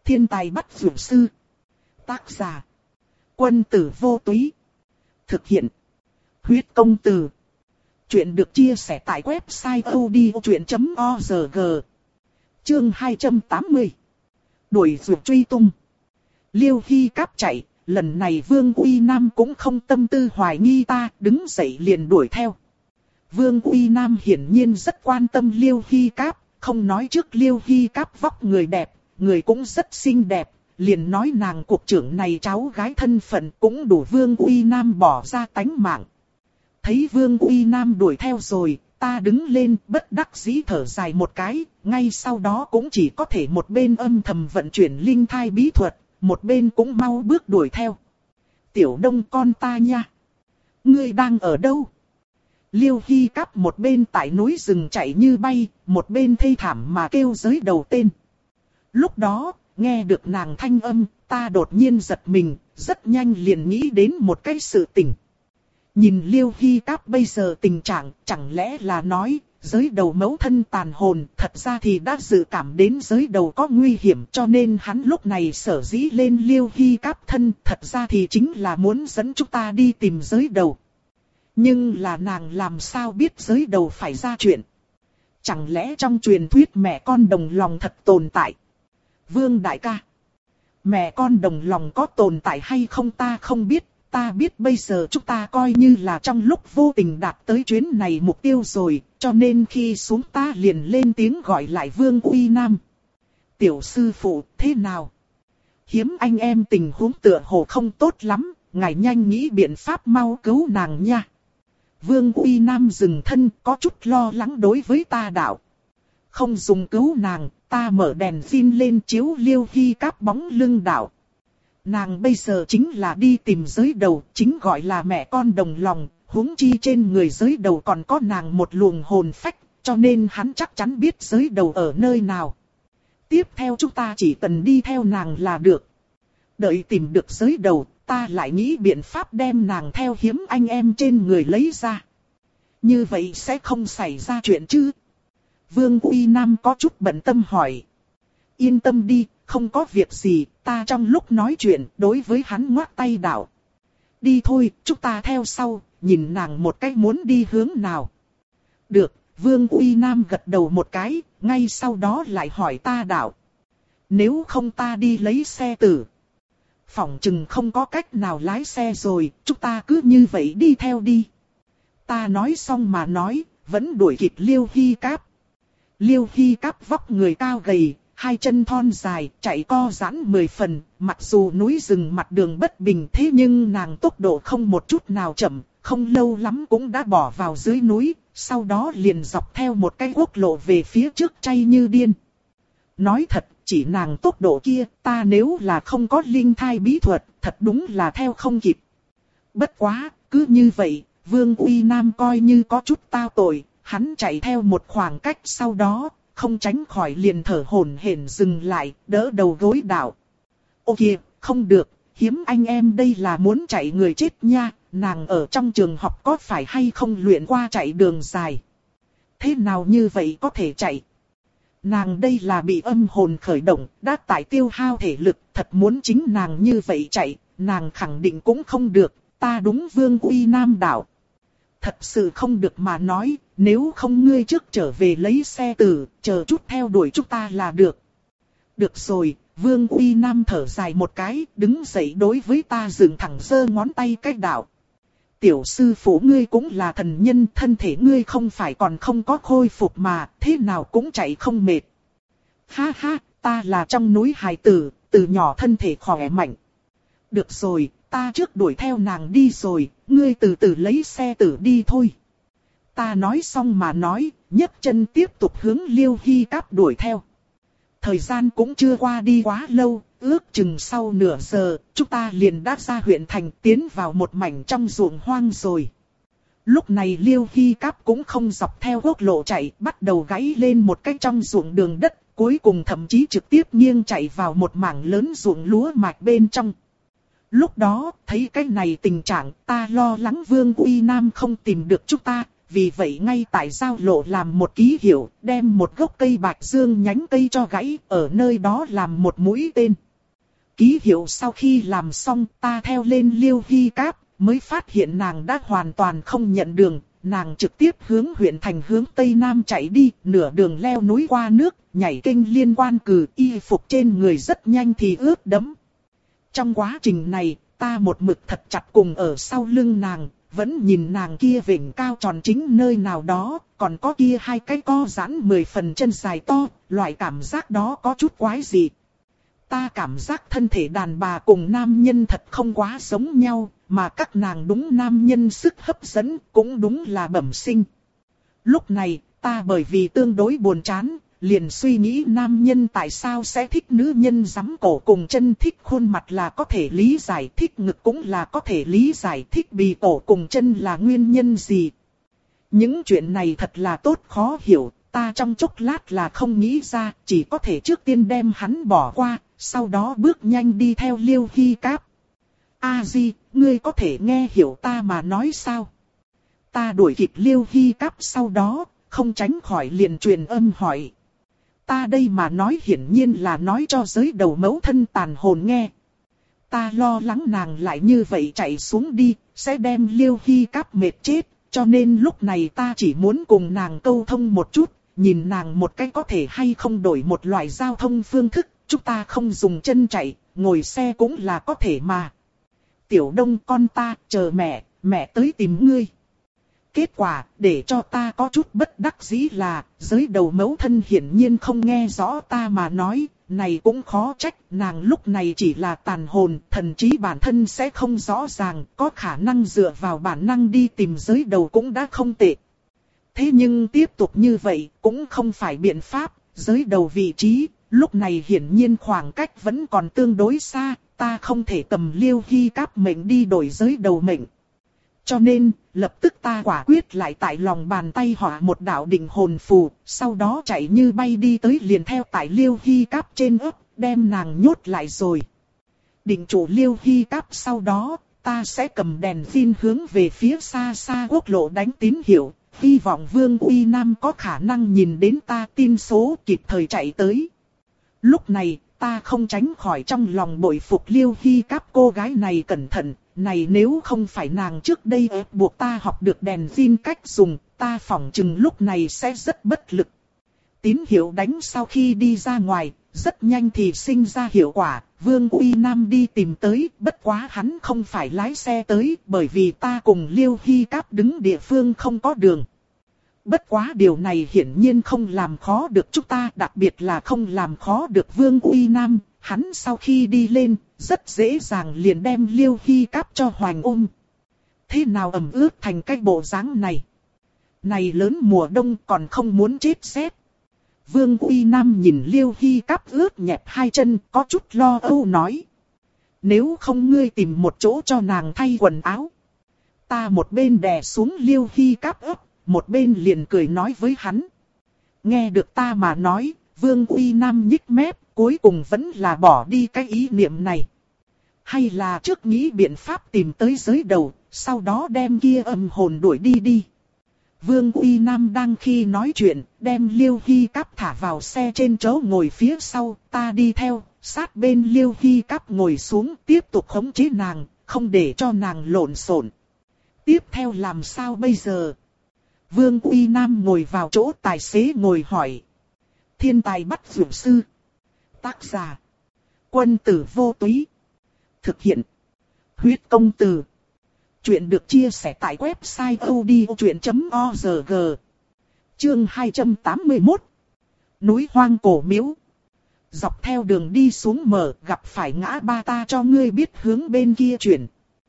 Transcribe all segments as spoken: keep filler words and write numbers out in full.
Thiên tài bắt dược sư. Tác giả. Quân tử vô túy. Thực hiện. Huyết công từ. Chuyện được chia sẻ tại website odchuyện chấm org. Chương hai trăm tám mươi. Đuổi dược truy tung. Liêu Hy Cáp chạy, lần này Vương Uy Nam cũng không tâm tư hoài nghi ta, đứng dậy liền đuổi theo. Vương Uy Nam hiển nhiên rất quan tâm Liêu Hy Cáp, không nói trước Liêu Hy Cáp vóc người đẹp, người cũng rất xinh đẹp, liền nói nàng cuộc trưởng này cháu gái thân phận cũng đủ Vương Uy Nam bỏ ra tánh mạng. Thấy Vương Uy Nam đuổi theo rồi, ta đứng lên bất đắc dĩ thở dài một cái, ngay sau đó cũng chỉ có thể một bên âm thầm vận chuyển linh thai bí thuật, một bên cũng mau bước đuổi theo. Tiểu Đông con ta nha! Ngươi đang ở đâu? Liêu Hy Cáp một bên tại núi rừng chạy như bay, một bên thê thảm mà kêu giới đầu tên. Lúc đó, nghe được nàng thanh âm, ta đột nhiên giật mình, rất nhanh liền nghĩ đến một cái sự tình. Nhìn Liêu Hy Cáp bây giờ tình trạng, chẳng lẽ là nói, giới đầu mẫu thân tàn hồn, thật ra thì đã dự cảm đến giới đầu có nguy hiểm, cho nên hắn lúc này sở dĩ lên Liêu Hy Cáp thân, thật ra thì chính là muốn dẫn chúng ta đi tìm giới đầu. Nhưng là nàng làm sao biết giới đầu phải ra chuyện? Chẳng lẽ trong truyền thuyết mẹ con đồng lòng thật tồn tại? Vương đại ca, mẹ con đồng lòng có tồn tại hay không ta không biết, ta biết bây giờ chúng ta coi như là trong lúc vô tình đạt tới chuyến này mục tiêu rồi, cho nên khi xuống ta liền lên tiếng gọi lại Vương Uy Nam. Tiểu sư phụ, thế nào? Hiếm anh em tình huống tựa hồ không tốt lắm, ngài nhanh nghĩ biện pháp mau cứu nàng nha. Vương Uy Nam dừng thân, có chút lo lắng đối với ta đạo. Không dùng cứu nàng, ta mở đèn pin lên chiếu Liêu Hy Cáp bóng lưng đạo. Nàng bây giờ chính là đi tìm giới đầu, chính gọi là mẹ con đồng lòng, huống chi trên người giới đầu còn có nàng một luồng hồn phách, cho nên hắn chắc chắn biết giới đầu ở nơi nào. Tiếp theo chúng ta chỉ cần đi theo nàng là được. Đợi tìm được giới đầu, ta lại nghĩ biện pháp đem nàng theo hiếm anh em trên người lấy ra. Như vậy sẽ không xảy ra chuyện chứ? Vương Uy Nam có chút bận tâm hỏi. Yên tâm đi, không có việc gì, ta trong lúc nói chuyện, đối với hắn ngoắc tay đạo. Đi thôi, chúng ta theo sau, nhìn nàng một cách muốn đi hướng nào. Được, Vương Uy Nam gật đầu một cái, ngay sau đó lại hỏi ta đạo. Nếu không ta đi lấy xe tử. Phỏng chừng không có cách nào lái xe rồi, chúng ta cứ như vậy đi theo đi. Ta nói xong mà nói, vẫn đuổi kịp Liêu Hy Cáp. Liêu Hy Cáp vóc người cao gầy, hai chân thon dài, chạy co giãn mười phần, mặc dù núi rừng mặt đường bất bình thế nhưng nàng tốc độ không một chút nào chậm, không lâu lắm cũng đã bỏ vào dưới núi, sau đó liền dọc theo một cái quốc lộ về phía trước chay như điên. Nói thật, chỉ nàng tốc độ kia, ta nếu là không có linh thai bí thuật, thật đúng là theo không kịp. Bất quá, cứ như vậy, Vương Uy Nam coi như có chút tao tội, hắn chạy theo một khoảng cách sau đó, không tránh khỏi liền thở hổn hển dừng lại, đỡ đầu gối đạo. Ô kìa, không được, hiếm anh em đây là muốn chạy người chết nha, nàng ở trong trường học có phải hay không luyện qua chạy đường dài. Thế nào như vậy có thể chạy? Nàng đây là bị âm hồn khởi động, đã tại tiêu hao thể lực, thật muốn chính nàng như vậy chạy, nàng khẳng định cũng không được, ta đúng Vương Uy Nam đạo. Thật sự không được mà nói, nếu không ngươi trước trở về lấy xe tử, chờ chút theo đuổi chúng ta là được. Được rồi, Vương Uy Nam thở dài một cái, đứng dậy đối với ta dựng thẳng giơ ngón tay cách đạo. Tiểu sư phụ ngươi cũng là thần nhân, thân thể ngươi không phải còn không có khôi phục mà, thế nào cũng chạy không mệt. Ha ha, ta là trong núi hài tử, từ nhỏ thân thể khỏe mạnh. Được rồi, ta trước đuổi theo nàng đi rồi, ngươi từ từ lấy xe tử đi thôi. Ta nói xong mà nói, nhấc chân tiếp tục hướng Liêu Hy Cáp đuổi theo. Thời gian cũng chưa qua đi quá lâu, ước chừng sau nửa giờ, chúng ta liền đã ra huyện thành tiến vào một mảnh trong ruộng hoang rồi. Lúc này Liêu Hy Cáp cũng không dọc theo quốc lộ chạy, bắt đầu gãy lên một cách trong ruộng đường đất, cuối cùng thậm chí trực tiếp nghiêng chạy vào một mảng lớn ruộng lúa mạch bên trong. Lúc đó, thấy cái này tình trạng, ta lo lắng Vương Uy Nam không tìm được chúng ta, vì vậy ngay tại giao lộ làm một ký hiệu, đem một gốc cây bạch dương nhánh cây cho gãy, ở nơi đó làm một mũi tên. Ký hiệu sau khi làm xong, ta theo lên Liêu Hy Cáp, mới phát hiện nàng đã hoàn toàn không nhận đường, nàng trực tiếp hướng huyện thành hướng Tây Nam chạy đi, nửa đường leo núi qua nước, nhảy kênh liên quan cử, y phục trên người rất nhanh thì ướt đẫm. Trong quá trình này, ta một mực thật chặt cùng ở sau lưng nàng, vẫn nhìn nàng kia vểnh cao tròn chính nơi nào đó, còn có kia hai cái co giãn mười phần chân dài to, loại cảm giác đó có chút quái dị. Ta cảm giác thân thể đàn bà cùng nam nhân thật không quá giống nhau, mà các nàng đúng nam nhân sức hấp dẫn, cũng đúng là bẩm sinh. Lúc này, ta bởi vì tương đối buồn chán, liền suy nghĩ nam nhân tại sao sẽ thích nữ nhân giắm cổ cùng chân, thích khuôn mặt là có thể lý giải, thích ngực cũng là có thể lý giải, thích bì cổ cùng chân là nguyên nhân gì. Những chuyện này thật là tốt khó hiểu, ta trong chốc lát là không nghĩ ra, chỉ có thể trước tiên đem hắn bỏ qua, sau đó bước nhanh đi theo Liêu Hy Cáp. A Di, ngươi có thể nghe hiểu ta mà nói sao? Ta đuổi kịp Liêu Hy Cáp sau đó, không tránh khỏi liền truyền âm hỏi. Ta đây mà nói hiển nhiên là nói cho giới đầu mẫu thân tàn hồn nghe. Ta lo lắng nàng lại như vậy chạy xuống đi, sẽ đem Liêu Hy Cáp mệt chết, cho nên lúc này ta chỉ muốn cùng nàng câu thông một chút, nhìn nàng một cách có thể hay không đổi một loại giao thông phương thức, chúng ta không dùng chân chạy, ngồi xe cũng là có thể mà. Tiểu Đông con ta, chờ mẹ, mẹ tới tìm ngươi. Kết quả, để cho ta có chút bất đắc dĩ là, giới đầu mẫu thân hiển nhiên không nghe rõ ta mà nói, này cũng khó trách, nàng lúc này chỉ là tàn hồn, thần trí bản thân sẽ không rõ ràng, có khả năng dựa vào bản năng đi tìm giới đầu cũng đã không tệ. Thế nhưng tiếp tục như vậy, cũng không phải biện pháp, giới đầu vị trí, lúc này hiển nhiên khoảng cách vẫn còn tương đối xa, ta không thể cầm Liêu Hy Cáp mệnh đi đổi giới đầu mệnh. Cho nên, lập tức ta quả quyết lại tại lòng bàn tay họa một đạo định hồn phù, sau đó chạy như bay đi tới liền theo tại Liêu Hy Cáp trên ấp, đem nàng nhốt lại rồi. Định chủ Liêu Hy Cáp sau đó, ta sẽ cầm đèn pin hướng về phía xa xa quốc lộ đánh tín hiệu, hy vọng Vương Uy Nam có khả năng nhìn đến ta tin số kịp thời chạy tới. Lúc này, ta không tránh khỏi trong lòng bội phục Liêu Hy Cáp cô gái này cẩn thận. Này nếu không phải nàng trước đây ép buộc ta học được đèn pin cách dùng, ta phỏng chừng lúc này sẽ rất bất lực. Tín hiệu đánh sau khi đi ra ngoài, rất nhanh thì sinh ra hiệu quả, Vương Uy Nam đi tìm tới, bất quá hắn không phải lái xe tới, bởi vì ta cùng Liêu Hy Cáp đứng địa phương không có đường. Bất quá điều này hiển nhiên không làm khó được chúng ta, đặc biệt là không làm khó được Vương Uy Nam. Hắn sau khi đi lên, rất dễ dàng liền đem Liêu Hy Cáp cho Hoành ôm. Thế nào ẩm ướt thành cái bộ dáng này? Này lớn mùa đông còn không muốn chết rét. Vương Uy Nam nhìn Liêu Hy Cáp ướt nhẹp hai chân, có chút lo âu nói. Nếu không ngươi tìm một chỗ cho nàng thay quần áo. Ta một bên đè xuống Liêu Hy Cáp ướt, một bên liền cười nói với hắn. Nghe được ta mà nói, Vương Uy Nam nhích mép, cuối cùng vẫn là bỏ đi cái ý niệm này. Hay là trước nghĩ biện pháp tìm tới giới đầu, sau đó đem kia âm hồn đuổi đi đi. Vương Uy Nam đang khi nói chuyện, đem Liêu Hy Cáp thả vào xe trên chỗ ngồi phía sau, ta đi theo, sát bên Liêu Hy Cáp ngồi xuống, tiếp tục khống chế nàng, không để cho nàng lộn xộn. Tiếp theo làm sao bây giờ? Vương Uy Nam ngồi vào chỗ tài xế ngồi hỏi. Thiên tài bắt dược sư. Tác giả. Quân tử vô túy. Thực hiện. Huyết công từ. Chuyện được chia sẻ tại website odchuyện chấm org. Chương hai trăm tám mươi mốt. Núi hoang cổ miếu. Dọc theo đường đi xuống mở, gặp phải ngã ba ta cho ngươi biết hướng bên kia chuyển.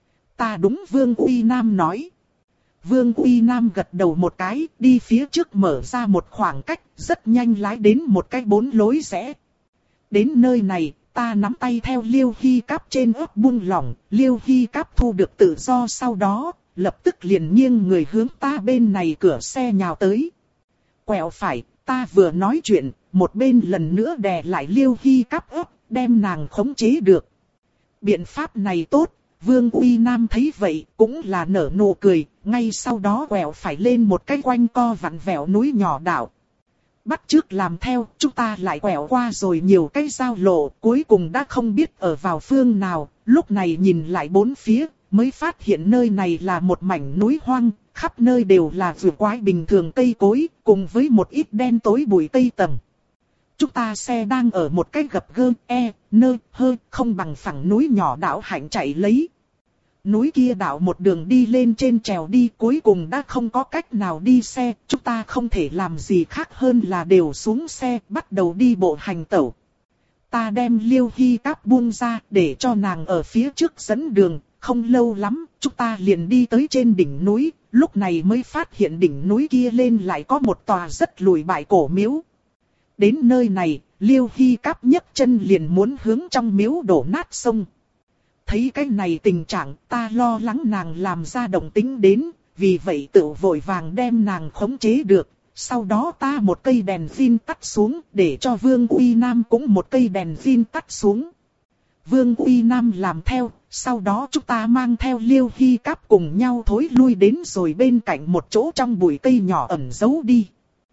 Ta đúng Vương Uy Nam nói. Vương Uy Nam gật đầu một cái, đi phía trước mở ra một khoảng cách, rất nhanh lái đến một cái bốn lối rẽ. Đến nơi này, ta nắm tay theo Liêu Hy Cáp trên ớt buông lỏng, Liêu Hy Cáp thu được tự do sau đó, lập tức liền nghiêng người hướng ta bên này cửa xe nhào tới. Quẹo phải, ta vừa nói chuyện, một bên lần nữa đè lại Liêu Hy Cáp ớt, đem nàng khống chế được. Biện pháp này tốt, Vương Uy Nam thấy vậy cũng là nở nụ cười, ngay sau đó quẹo phải lên một cái quanh co vặn vẹo núi nhỏ đảo. Bắt chước làm theo, chúng ta lại quẹo qua rồi nhiều cái giao lộ, cuối cùng đã không biết ở vào phương nào, lúc này nhìn lại bốn phía, mới phát hiện nơi này là một mảnh núi hoang, khắp nơi đều là vườn quái bình thường cây cối, cùng với một ít đen tối bụi cây tầng. Chúng ta xe đang ở một cái gập gơ, e, nơ, hơ, không bằng phẳng núi nhỏ đảo hạnh chạy lấy. Núi kia đảo một đường đi lên trên trèo đi, cuối cùng đã không có cách nào đi xe, chúng ta không thể làm gì khác hơn là đều xuống xe, bắt đầu đi bộ hành tẩu. Ta đem Liêu Hy Cáp buông ra để cho nàng ở phía trước dẫn đường, không lâu lắm, chúng ta liền đi tới trên đỉnh núi, lúc này mới phát hiện đỉnh núi kia lên lại có một tòa rất lùi bại cổ miếu. Đến nơi này, Liêu Hy Cáp nhấc chân liền muốn hướng trong miếu đổ nát sông. Thấy cái này tình trạng, ta lo lắng nàng làm ra động tính đến, vì vậy tự vội vàng đem nàng khống chế được. Sau đó ta một cây đèn pin tắt xuống, để cho Vương Uy Nam cũng một cây đèn pin tắt xuống. Vương Uy Nam làm theo, sau đó chúng ta mang theo Liêu Hy Cáp cùng nhau thối lui đến rồi bên cạnh một chỗ trong bụi cây nhỏ ẩn giấu đi.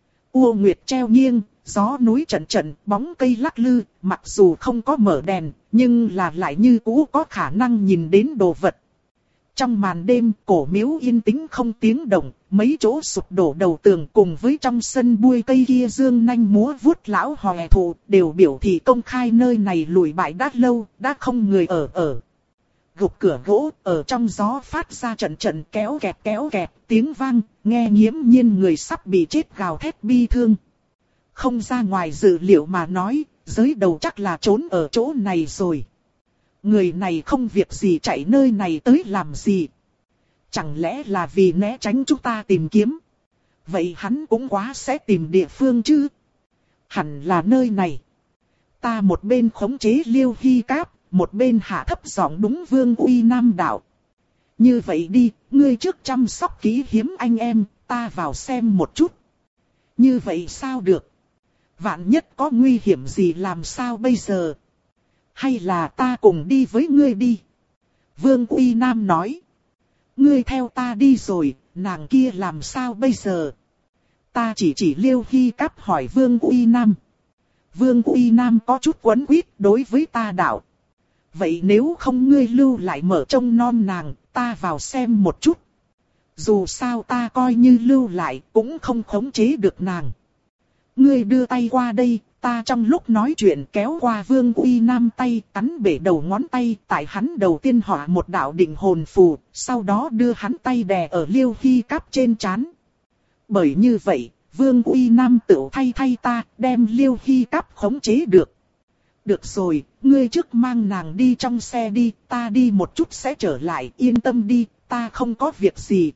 U nguyệt treo nghiêng, gió núi trận trận, bóng cây lắc lư, mặc dù không có mở đèn, nhưng là lại như cũ có khả năng nhìn đến đồ vật. Trong màn đêm, cổ miếu yên tĩnh không tiếng động, mấy chỗ sụp đổ đầu tường cùng với trong sân bụi cây kia dương nanh múa vuốt lão hòe thụ, đều biểu thị công khai nơi này lùi bại đã lâu, đã không người ở ở. Gục cửa gỗ, ở trong gió phát ra trận trận kéo kẹt kéo kẹt, tiếng vang, nghe nghiễm nhiên người sắp bị chết gào thét bi thương. Không ra ngoài dự liệu mà nói, giới đầu chắc là trốn ở chỗ này rồi. Người này không việc gì chạy nơi này tới làm gì. Chẳng lẽ là vì né tránh chúng ta tìm kiếm. Vậy hắn cũng quá sẽ tìm địa phương chứ. Hẳn là nơi này. Ta một bên khống chế Liêu Hy Cáp, một bên hạ thấp giọng đúng Vương Uy Nam đạo. Như vậy đi, ngươi trước chăm sóc kỹ hiếm anh em, ta vào xem một chút. Như vậy sao được? Vạn nhất có nguy hiểm gì làm sao bây giờ? Hay là ta cùng đi với ngươi đi? Vương Uy Nam nói. Ngươi theo ta đi rồi, nàng kia làm sao bây giờ? Ta chỉ chỉ Liêu Hy Cáp hỏi Vương Uy Nam. Vương Uy Nam có chút quấn quýt đối với ta đạo. Vậy nếu không ngươi lưu lại mở trông non nàng, ta vào xem một chút. Dù sao ta coi như lưu lại cũng không khống chế được nàng. Ngươi đưa tay qua đây, ta trong lúc nói chuyện kéo qua Vương Uy Nam tay, cắn bể đầu ngón tay, tại hắn đầu tiên họa một đạo định hồn phù, sau đó đưa hắn tay đè ở Liêu Hy Cáp trên trán. Bởi như vậy, Vương Uy Nam tự thay thay ta, đem Liêu Hy Cáp khống chế được. Được rồi, ngươi trước mang nàng đi trong xe đi, ta đi một chút sẽ trở lại, yên tâm đi, ta không có việc gì.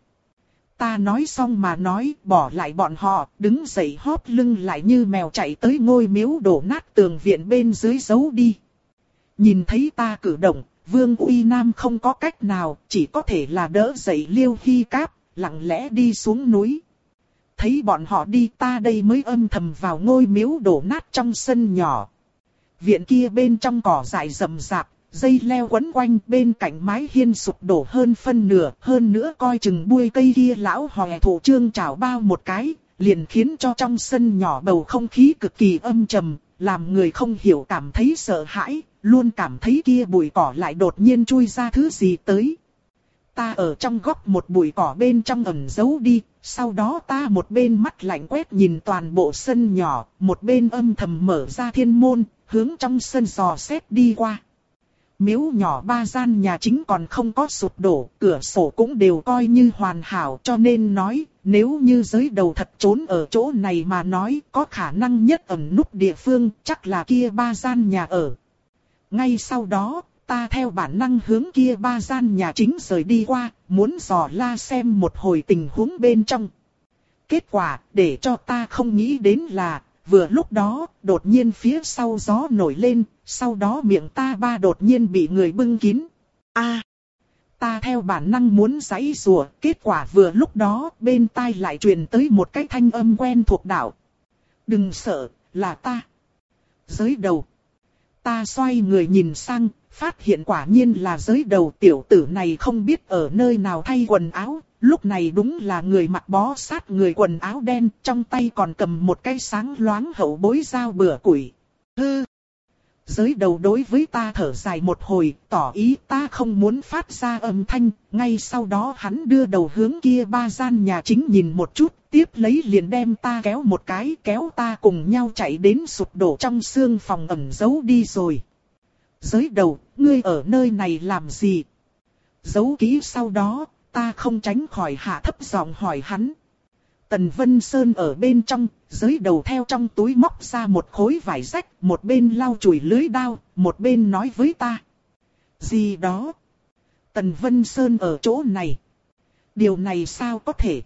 Ta nói xong mà nói, bỏ lại bọn họ, đứng dậy hóp lưng lại như mèo chạy tới ngôi miếu đổ nát tường viện bên dưới giấu đi. Nhìn thấy ta cử động, Vương Uy Nam không có cách nào, chỉ có thể là đỡ dậy Liêu Hy Cáp, lặng lẽ đi xuống núi. Thấy bọn họ đi, ta đây mới âm thầm vào ngôi miếu đổ nát trong sân nhỏ. Viện kia bên trong cỏ dại rậm rạp, dây leo quấn quanh, bên cạnh mái hiên sụp đổ hơn phân nửa, hơn nữa coi chừng bụi cây kia lão hòe thụ trương trảo bao một cái, liền khiến cho trong sân nhỏ bầu không khí cực kỳ âm trầm, làm người không hiểu cảm thấy sợ hãi, luôn cảm thấy kia bụi cỏ lại đột nhiên chui ra thứ gì tới. Ta ở trong góc một bụi cỏ bên trong ẩn giấu đi, sau đó ta một bên mắt lạnh quét nhìn toàn bộ sân nhỏ, một bên âm thầm mở ra thiên môn, hướng trong sân dò xét đi qua. Miếu nhỏ ba gian nhà chính còn không có sụp đổ, cửa sổ cũng đều coi như hoàn hảo, cho nên nói, nếu như giới đầu thật trốn ở chỗ này mà nói, có khả năng nhất ẩn núp địa phương, chắc là kia ba gian nhà ở. Ngay sau đó, ta theo bản năng hướng kia ba gian nhà chính rời đi qua, muốn dò la xem một hồi tình huống bên trong. Kết quả, để cho ta không nghĩ đến là, vừa lúc đó, đột nhiên phía sau gió nổi lên, sau đó miệng ta ba đột nhiên bị người bưng kín. A, ta theo bản năng muốn giãy giụa, kết quả vừa lúc đó, bên tai lại truyền tới một cái thanh âm quen thuộc đạo. Đừng sợ, là ta. Giới đầu. Ta xoay người nhìn sang, phát hiện quả nhiên là giới đầu, tiểu tử này không biết ở nơi nào thay quần áo, Lúc này đúng là người mặc bó sát người quần áo đen, trong tay còn cầm một cái sáng loáng hậu bối dao bửa củi. Hư! Giới đầu đối với ta thở dài một hồi, tỏ ý ta không muốn phát ra âm thanh, ngay sau đó hắn đưa đầu hướng kia ba gian nhà chính nhìn một chút, tiếp lấy liền đem ta kéo một cái, kéo ta cùng nhau chạy đến sụp đổ trong xương phòng ẩn giấu đi rồi. Giới đầu, ngươi ở nơi này làm gì? Giấu kỹ sau đó, ta không tránh khỏi hạ thấp giọng hỏi hắn. Tần Vân Sơn ở bên trong, giới đầu theo trong túi móc ra một khối vải rách, một bên lau chùi lưới đao, một bên nói với ta. Gì đó? Tần Vân Sơn ở chỗ này. Điều này sao có thể?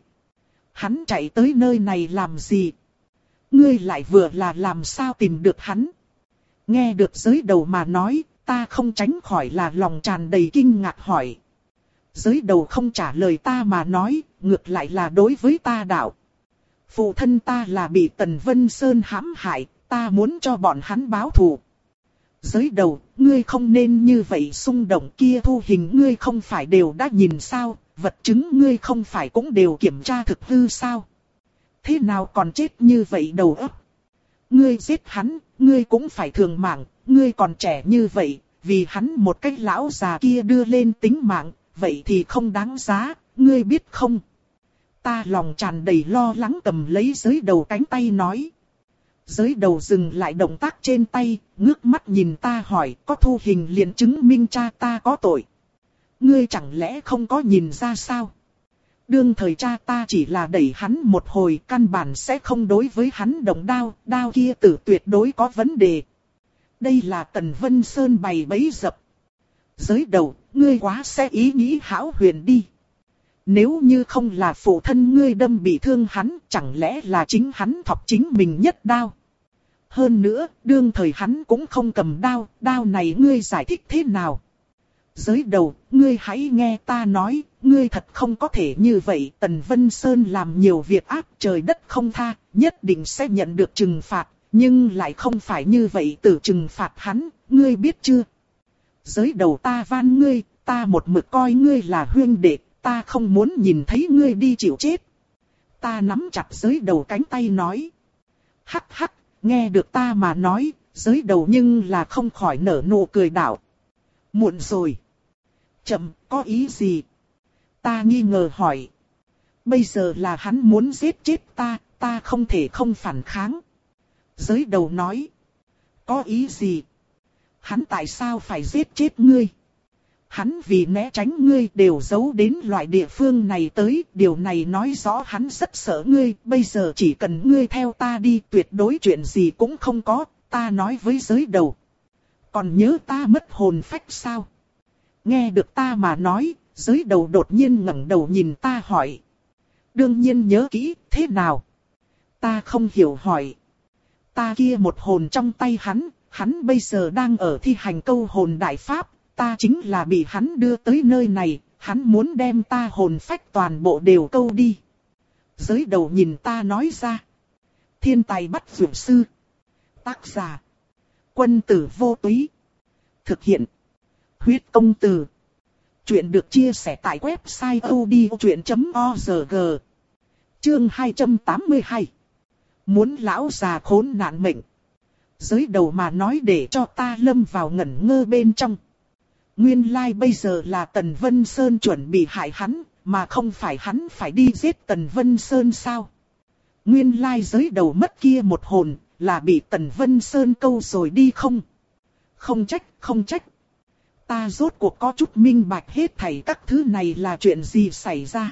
Hắn chạy tới nơi này làm gì? Ngươi lại vừa là làm sao tìm được hắn? Nghe được giới đầu mà nói, ta không tránh khỏi là lòng tràn đầy kinh ngạc hỏi. Giới đầu không trả lời ta mà nói, ngược lại là đối với ta đạo. Phụ thân ta là bị Tần Vân Sơn hãm hại, ta muốn cho bọn hắn báo thù. Giới đầu, ngươi không nên như vậy xung động, kia thu hình ngươi không phải đều đã nhìn sao, vật chứng ngươi không phải cũng đều kiểm tra thực hư sao. Thế nào còn chết như vậy đầu óc? Ngươi giết hắn, ngươi cũng phải thường mạng, ngươi còn trẻ như vậy, vì hắn một cách lão già kia đưa lên tính mạng, vậy thì không đáng giá, ngươi biết không? Ta lòng tràn đầy lo lắng cầm lấy giới đầu cánh tay nói. Giới đầu dừng lại động tác trên tay, ngước mắt nhìn ta hỏi, có thu hình liền chứng minh cha ta có tội. Ngươi chẳng lẽ không có nhìn ra sao? Đương thời cha ta chỉ là đẩy hắn một hồi, căn bản sẽ không đối với hắn động đao, đao kia tử tuyệt đối có vấn đề. Đây là Tần Vân Sơn bày bẫy dập. Giới đầu, ngươi quá sẽ ý nghĩ hão huyền đi. Nếu như không là phụ thân ngươi đâm bị thương hắn, chẳng lẽ là chính hắn thọc chính mình nhất đao. Hơn nữa, đương thời hắn cũng không cầm đao, đao này ngươi giải thích thế nào? Giới đầu, ngươi hãy nghe ta nói, ngươi thật không có thể như vậy. Tần Vân Sơn làm nhiều việc ác trời đất không tha, nhất định sẽ nhận được trừng phạt, nhưng lại không phải như vậy tự trừng phạt hắn, ngươi biết chưa? Giới đầu ta van ngươi, ta một mực coi ngươi là huynh đệ, ta không muốn nhìn thấy ngươi đi chịu chết. Ta nắm chặt giới đầu cánh tay nói. Hắc hắc, nghe được ta mà nói, giới đầu nhưng là không khỏi nở nụ cười đảo. Muộn rồi. Chậm, có ý gì? Ta nghi ngờ hỏi. Bây giờ là hắn muốn giết chết ta, ta không thể không phản kháng. Giới đầu nói. Có ý gì? Hắn tại sao phải giết chết ngươi? Hắn vì né tránh ngươi đều giấu đến loại địa phương này tới, điều này nói rõ hắn rất sợ ngươi, bây giờ chỉ cần ngươi theo ta đi tuyệt đối chuyện gì cũng không có, ta nói với giới đầu. Còn nhớ ta mất hồn phách sao? Nghe được ta mà nói, giới đầu đột nhiên ngẩng đầu nhìn ta hỏi. Đương nhiên nhớ kỹ, thế nào? Ta không hiểu hỏi. Ta kia một hồn trong tay hắn, hắn bây giờ đang ở thi hành câu hồn đại pháp. Ta chính là bị hắn đưa tới nơi này, hắn muốn đem ta hồn phách toàn bộ đều câu đi. Giới đầu nhìn ta nói ra. Thiên tài bắt dược sư. Tác giả. Quân tử vô túy. Thực hiện. Huyết công từ. Chuyện được chia sẻ tại website odchuyện chấm org. Chương hai trăm tám mươi hai. Muốn lão già khốn nạn mệnh. Giới đầu mà nói để cho ta lâm vào ngẩn ngơ bên trong. Nguyên lai like bây giờ là Tần Vân Sơn chuẩn bị hại hắn, mà không phải hắn phải đi giết Tần Vân Sơn sao? Nguyên lai like giới đầu mất kia một hồn, là bị Tần Vân Sơn câu rồi đi không? Không trách, không trách. Ta rốt cuộc có chút minh bạch hết thảy các thứ này là chuyện gì xảy ra.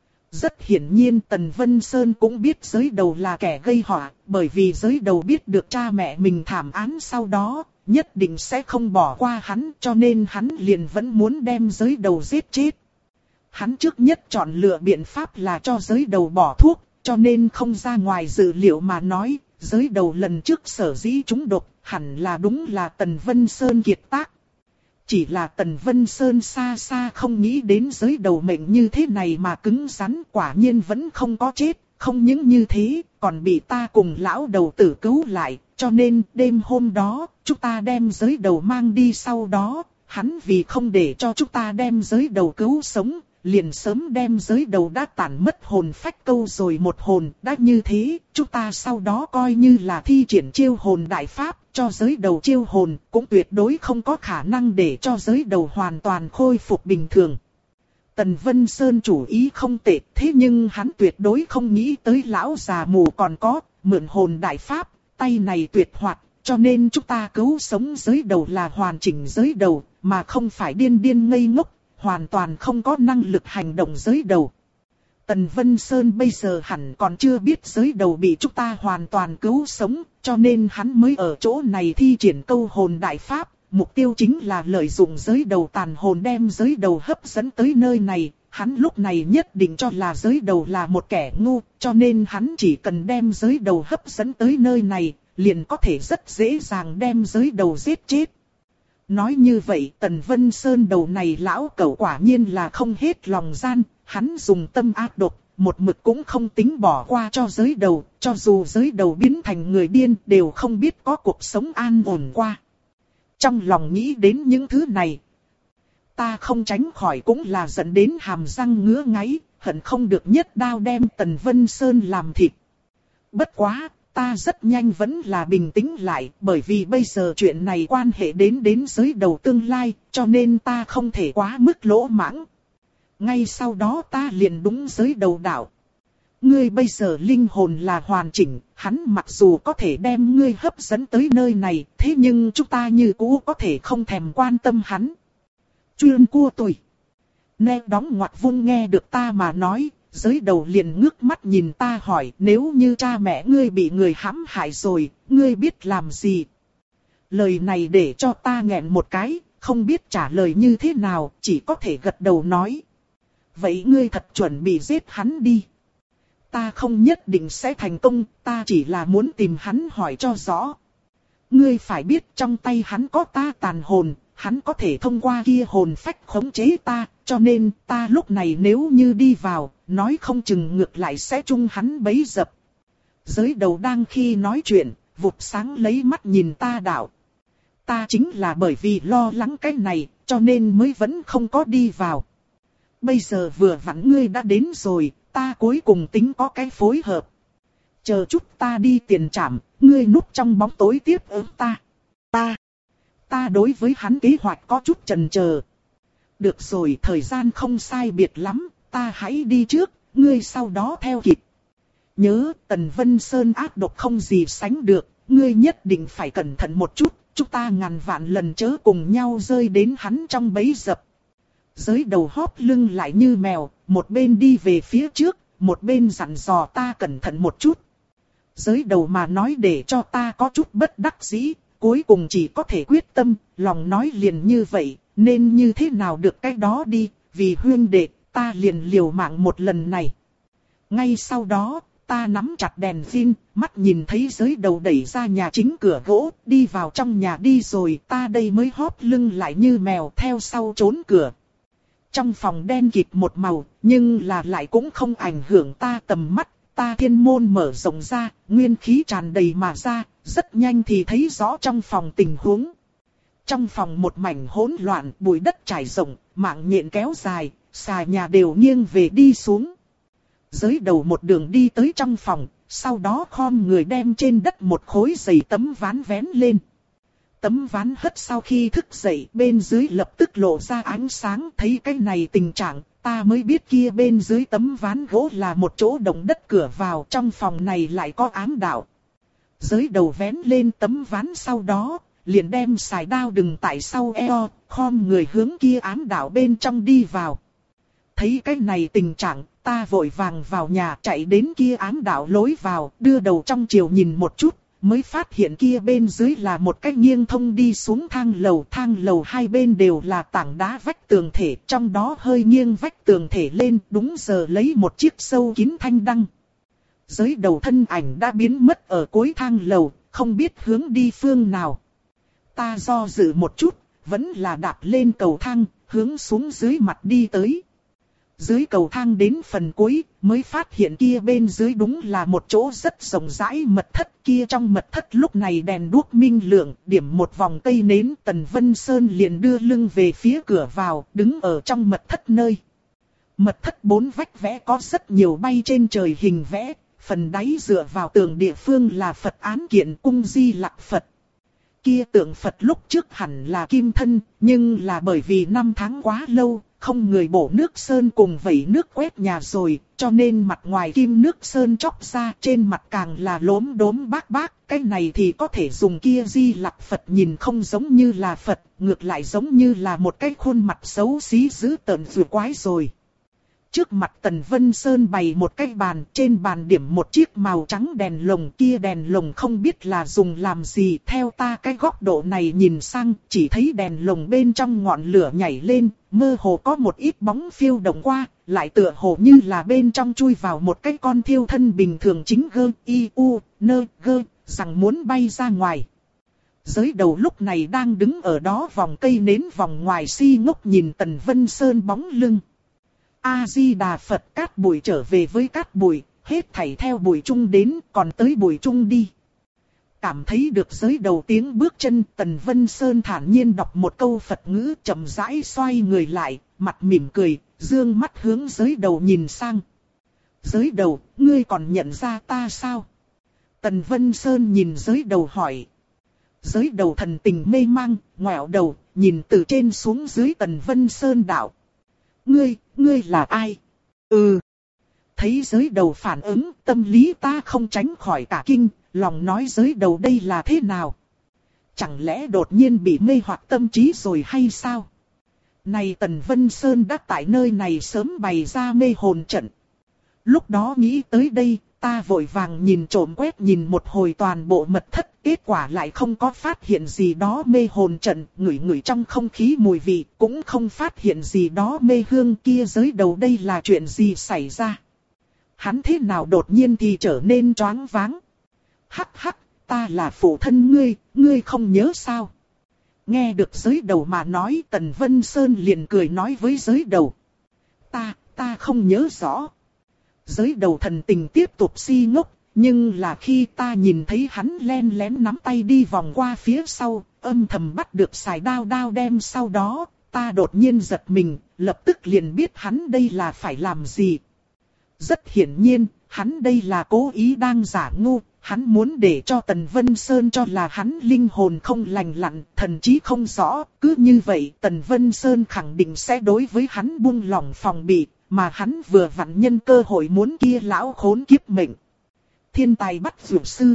Rất hiển nhiên Tần Vân Sơn cũng biết giới đầu là kẻ gây họa, bởi vì giới đầu biết được cha mẹ mình thảm án sau đó. Nhất định sẽ không bỏ qua hắn, cho nên hắn liền vẫn muốn đem giới đầu giết chết. Hắn trước nhất chọn lựa biện pháp là cho giới đầu bỏ thuốc, cho nên không ra ngoài dự liệu mà nói, giới đầu lần trước sở dĩ trúng độc, hẳn là đúng là Tần Vân Sơn kiệt tác. Chỉ là Tần Vân Sơn xa xa không nghĩ đến giới đầu mệnh như thế này mà cứng rắn, quả nhiên vẫn không có chết, không những như thế, còn bị ta cùng lão đầu tử cứu lại. Cho nên đêm hôm đó, chúng ta đem giới đầu mang đi sau đó, hắn vì không để cho chúng ta đem giới đầu cứu sống, liền sớm đem giới đầu đã tản mất hồn phách câu rồi một hồn. Đã như thế, chúng ta sau đó coi như là thi triển chiêu hồn đại pháp, cho giới đầu chiêu hồn, cũng tuyệt đối không có khả năng để cho giới đầu hoàn toàn khôi phục bình thường. Tần Vân Sơn chủ ý không tệ, thế nhưng hắn tuyệt đối không nghĩ tới lão già mù còn có, mượn hồn đại pháp, tay này tuyệt hoạt, cho nên chúng ta cứu sống giới đầu là hoàn chỉnh giới đầu, mà không phải điên điên ngây ngốc, hoàn toàn không có năng lực hành động giới đầu. Tần Vân Sơn bây giờ hẳn còn chưa biết giới đầu bị chúng ta hoàn toàn cứu sống, cho nên hắn mới ở chỗ này thi triển câu hồn đại pháp. Mục tiêu chính là lợi dụng giới đầu tàn hồn đem giới đầu hấp dẫn tới nơi này. Hắn lúc này nhất định cho là giới đầu là một kẻ ngu, cho nên hắn chỉ cần đem giới đầu hấp dẫn tới nơi này, liền có thể rất dễ dàng đem giới đầu giết chết. Nói như vậy, Tần Vân Sơn đầu này lão cẩu quả nhiên là không hết lòng gian, hắn dùng tâm ác độc, một mực cũng không tính bỏ qua cho giới đầu, cho dù giới đầu biến thành người điên đều không biết có cuộc sống an ổn qua. Trong lòng nghĩ đến những thứ này, ta không tránh khỏi cũng là dẫn đến hàm răng ngứa ngáy, hận không được nhất đao đem Tần Vân Sơn làm thịt. Bất quá, ta rất nhanh vẫn là bình tĩnh lại, bởi vì bây giờ chuyện này quan hệ đến đến giới đầu tương lai, cho nên ta không thể quá mức lỗ mãng. Ngay sau đó ta liền đúng giới đầu đạo. Ngươi bây giờ linh hồn là hoàn chỉnh, hắn mặc dù có thể đem ngươi hấp dẫn tới nơi này, thế nhưng chúng ta như cũ có thể không thèm quan tâm hắn. Chuyên cua tôi. Nè đóng ngoặc vung nghe được ta mà nói, giới đầu liền ngước mắt nhìn ta hỏi, nếu như cha mẹ ngươi bị người hãm hại rồi, ngươi biết làm gì? Lời này để cho ta nghẹn một cái, không biết trả lời như thế nào, chỉ có thể gật đầu nói. Vậy ngươi thật chuẩn bị giết hắn đi. Ta không nhất định sẽ thành công, ta chỉ là muốn tìm hắn hỏi cho rõ. Ngươi phải biết trong tay hắn có ta tàn hồn, hắn có thể thông qua kia hồn phách khống chế ta, cho nên ta lúc này nếu như đi vào, nói không chừng ngược lại sẽ chung hắn bấy dập. Giới đầu đang khi nói chuyện, vụt sáng lấy mắt nhìn ta đạo. Ta chính là bởi vì lo lắng cái này, cho nên mới vẫn không có đi vào. Bây giờ vừa vặn ngươi đã đến rồi, ta cuối cùng tính có cái phối hợp. Chờ chút ta đi tiền trảm, ngươi núp trong bóng tối tiếp ứng ta. Ta, ta đối với hắn kế hoạch có chút chần chờ. Được rồi, thời gian không sai biệt lắm, ta hãy đi trước, ngươi sau đó theo kịp. Nhớ, Tần Vân Sơn ác độc không gì sánh được, ngươi nhất định phải cẩn thận một chút, chúng ta ngàn vạn lần chớ cùng nhau rơi đến hắn trong bẫy dập. Giới đầu hóp lưng lại như mèo, một bên đi về phía trước, một bên dặn dò ta cẩn thận một chút. Giới đầu mà nói để cho ta có chút bất đắc dĩ, cuối cùng chỉ có thể quyết tâm, lòng nói liền như vậy, nên như thế nào được cái đó đi, vì huyên đệ, ta liền liều mạng một lần này. Ngay sau đó, ta nắm chặt đèn pin, mắt nhìn thấy giới đầu đẩy ra nhà chính cửa gỗ, đi vào trong nhà đi rồi, ta đây mới hóp lưng lại như mèo theo sau trốn cửa. Trong phòng đen kịt một màu, nhưng là lại cũng không ảnh hưởng ta tầm mắt, ta thiên môn mở rộng ra, nguyên khí tràn đầy mà ra, rất nhanh thì thấy rõ trong phòng tình huống. Trong phòng một mảnh hỗn loạn, bụi đất trải rộng, mạng nhện kéo dài, xà nhà đều nghiêng về đi xuống. Giới đầu một đường đi tới trong phòng, sau đó khom người đem trên đất một khối dày tấm ván vén lên. Tấm ván hất sau khi thức dậy, bên dưới lập tức lộ ra ánh sáng, thấy cái này tình trạng, ta mới biết kia bên dưới tấm ván gỗ là một chỗ động đất cửa vào, trong phòng này lại có ám đạo. Giới đầu vén lên tấm ván sau đó, liền đem xài đao đừng tại sau eo, khom người hướng kia ám đạo bên trong đi vào. Thấy cái này tình trạng, ta vội vàng vào nhà chạy đến kia ám đạo lối vào, đưa đầu trong chiều nhìn một chút, mới phát hiện kia bên dưới là một cái nghiêng thông đi xuống thang lầu. Thang lầu hai bên đều là tảng đá vách tường thể, trong đó hơi nghiêng vách tường thể lên, đúng giờ lấy một chiếc sâu kín thanh đăng. Giới đầu thân ảnh đã biến mất ở cuối thang lầu, không biết hướng đi phương nào. Ta do dự một chút, vẫn là đạp lên cầu thang, hướng xuống dưới mặt đi tới. Dưới cầu thang đến phần cuối, mới phát hiện kia bên dưới đúng là một chỗ rất rộng rãi mật thất. Kia trong mật thất lúc này đèn đuốc minh lượng, điểm một vòng cây nến. Tần Vân Sơn liền đưa lưng về phía cửa vào, đứng ở trong mật thất nơi. Mật thất bốn vách vẽ có rất nhiều bay trên trời hình vẽ, phần đáy dựa vào tường địa phương là Phật án kiện cung Di Lặc Phật. Kia tượng Phật lúc trước hẳn là kim thân, nhưng là bởi vì năm tháng quá lâu, không người bổ nước sơn cùng vẩy nước quét nhà rồi, cho nên mặt ngoài kim nước sơn chóc ra, trên mặt càng là lốm đốm bác bác. Cái này thì có thể dùng kia Di Lặc Phật nhìn không giống như là Phật, ngược lại giống như là một cái khuôn mặt xấu xí dữ tợn vừa quái rồi. Trước mặt Tần Vân Sơn bày một cái bàn, trên bàn điểm một chiếc màu trắng đèn lồng, kia đèn lồng không biết là dùng làm gì. Theo ta cái góc độ này nhìn sang, chỉ thấy đèn lồng bên trong ngọn lửa nhảy lên, mơ hồ có một ít bóng phiêu động qua, lại tựa hồ như là bên trong chui vào một cái con thiêu thân bình thường chính gơ, y, u, nơ, gơ, rằng muốn bay ra ngoài. Giới đầu lúc này đang đứng ở đó vòng cây nến vòng ngoài si ngốc nhìn Tần Vân Sơn bóng lưng. A-di-đà Phật, cát bụi trở về với cát bụi, hết thảy theo bụi chung đến, còn tới bụi chung đi. Cảm thấy được giới đầu tiếng bước chân, Tần Vân Sơn thản nhiên đọc một câu Phật ngữ, chậm rãi xoay người lại, mặt mỉm cười, dương mắt hướng giới đầu nhìn sang. Giới đầu, ngươi còn nhận ra ta sao? Tần Vân Sơn nhìn giới đầu hỏi. Giới đầu thần tình mê mang, ngoẹo đầu, nhìn từ trên xuống dưới Tần Vân Sơn đạo. Ngươi, ngươi là ai? Ừ. Thấy giới đầu phản ứng, tâm lý ta không tránh khỏi cả kinh, lòng nói giới đầu đây là thế nào? Chẳng lẽ đột nhiên bị mê hoặc tâm trí rồi hay sao? Này Tần Vân Sơn đã tại nơi này sớm bày ra mê hồn trận. Lúc đó nghĩ tới đây, ta vội vàng nhìn trộm quét nhìn một hồi toàn bộ mật thất, kết quả lại không có phát hiện gì đó mê hồn trận, ngửi ngửi trong không khí mùi vị, cũng không phát hiện gì đó mê hương kia giới đầu đây là chuyện gì xảy ra. Hắn thế nào đột nhiên thì trở nên choáng váng. Hắc hắc, ta là phụ thân ngươi, ngươi không nhớ sao? Nghe được giới đầu mà nói Tần Vân Sơn liền cười nói với giới đầu. Ta, ta không nhớ rõ. Giới đầu thần tình tiếp tục si ngốc, nhưng là khi ta nhìn thấy hắn len lén nắm tay đi vòng qua phía sau, âm thầm bắt được xài đao đao đem sau đó, ta đột nhiên giật mình, lập tức liền biết hắn đây là phải làm gì. Rất hiển nhiên, hắn đây là cố ý đang giả ngu, hắn muốn để cho Tần Vân Sơn cho là hắn linh hồn không lành lặn, thần trí không rõ, cứ như vậy Tần Vân Sơn khẳng định sẽ đối với hắn buông lỏng phòng bị. Mà hắn vừa vặn nhân cơ hội muốn kia lão khốn kiếp mệnh. Thiên tài bắt dược sư.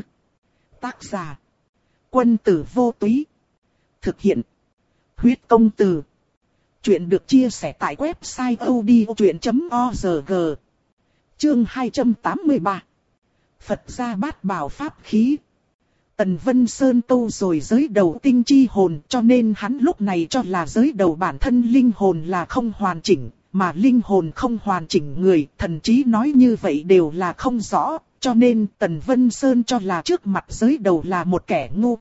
Tác giả. Quân tử vô túy. Thực hiện. Huyết công từ. Chuyện được chia sẻ tại website odchuyện chấm org. Chương hai trăm tám mươi ba. Phật gia bát bảo pháp khí. Tần Vân Sơn câu rồi giới đầu tinh chi hồn, cho nên hắn lúc này cho là giới đầu bản thân linh hồn là không hoàn chỉnh. Mà linh hồn không hoàn chỉnh người, thần trí nói như vậy đều là không rõ, cho nên Tần Vân Sơn cho là trước mặt giới đầu là một kẻ ngu.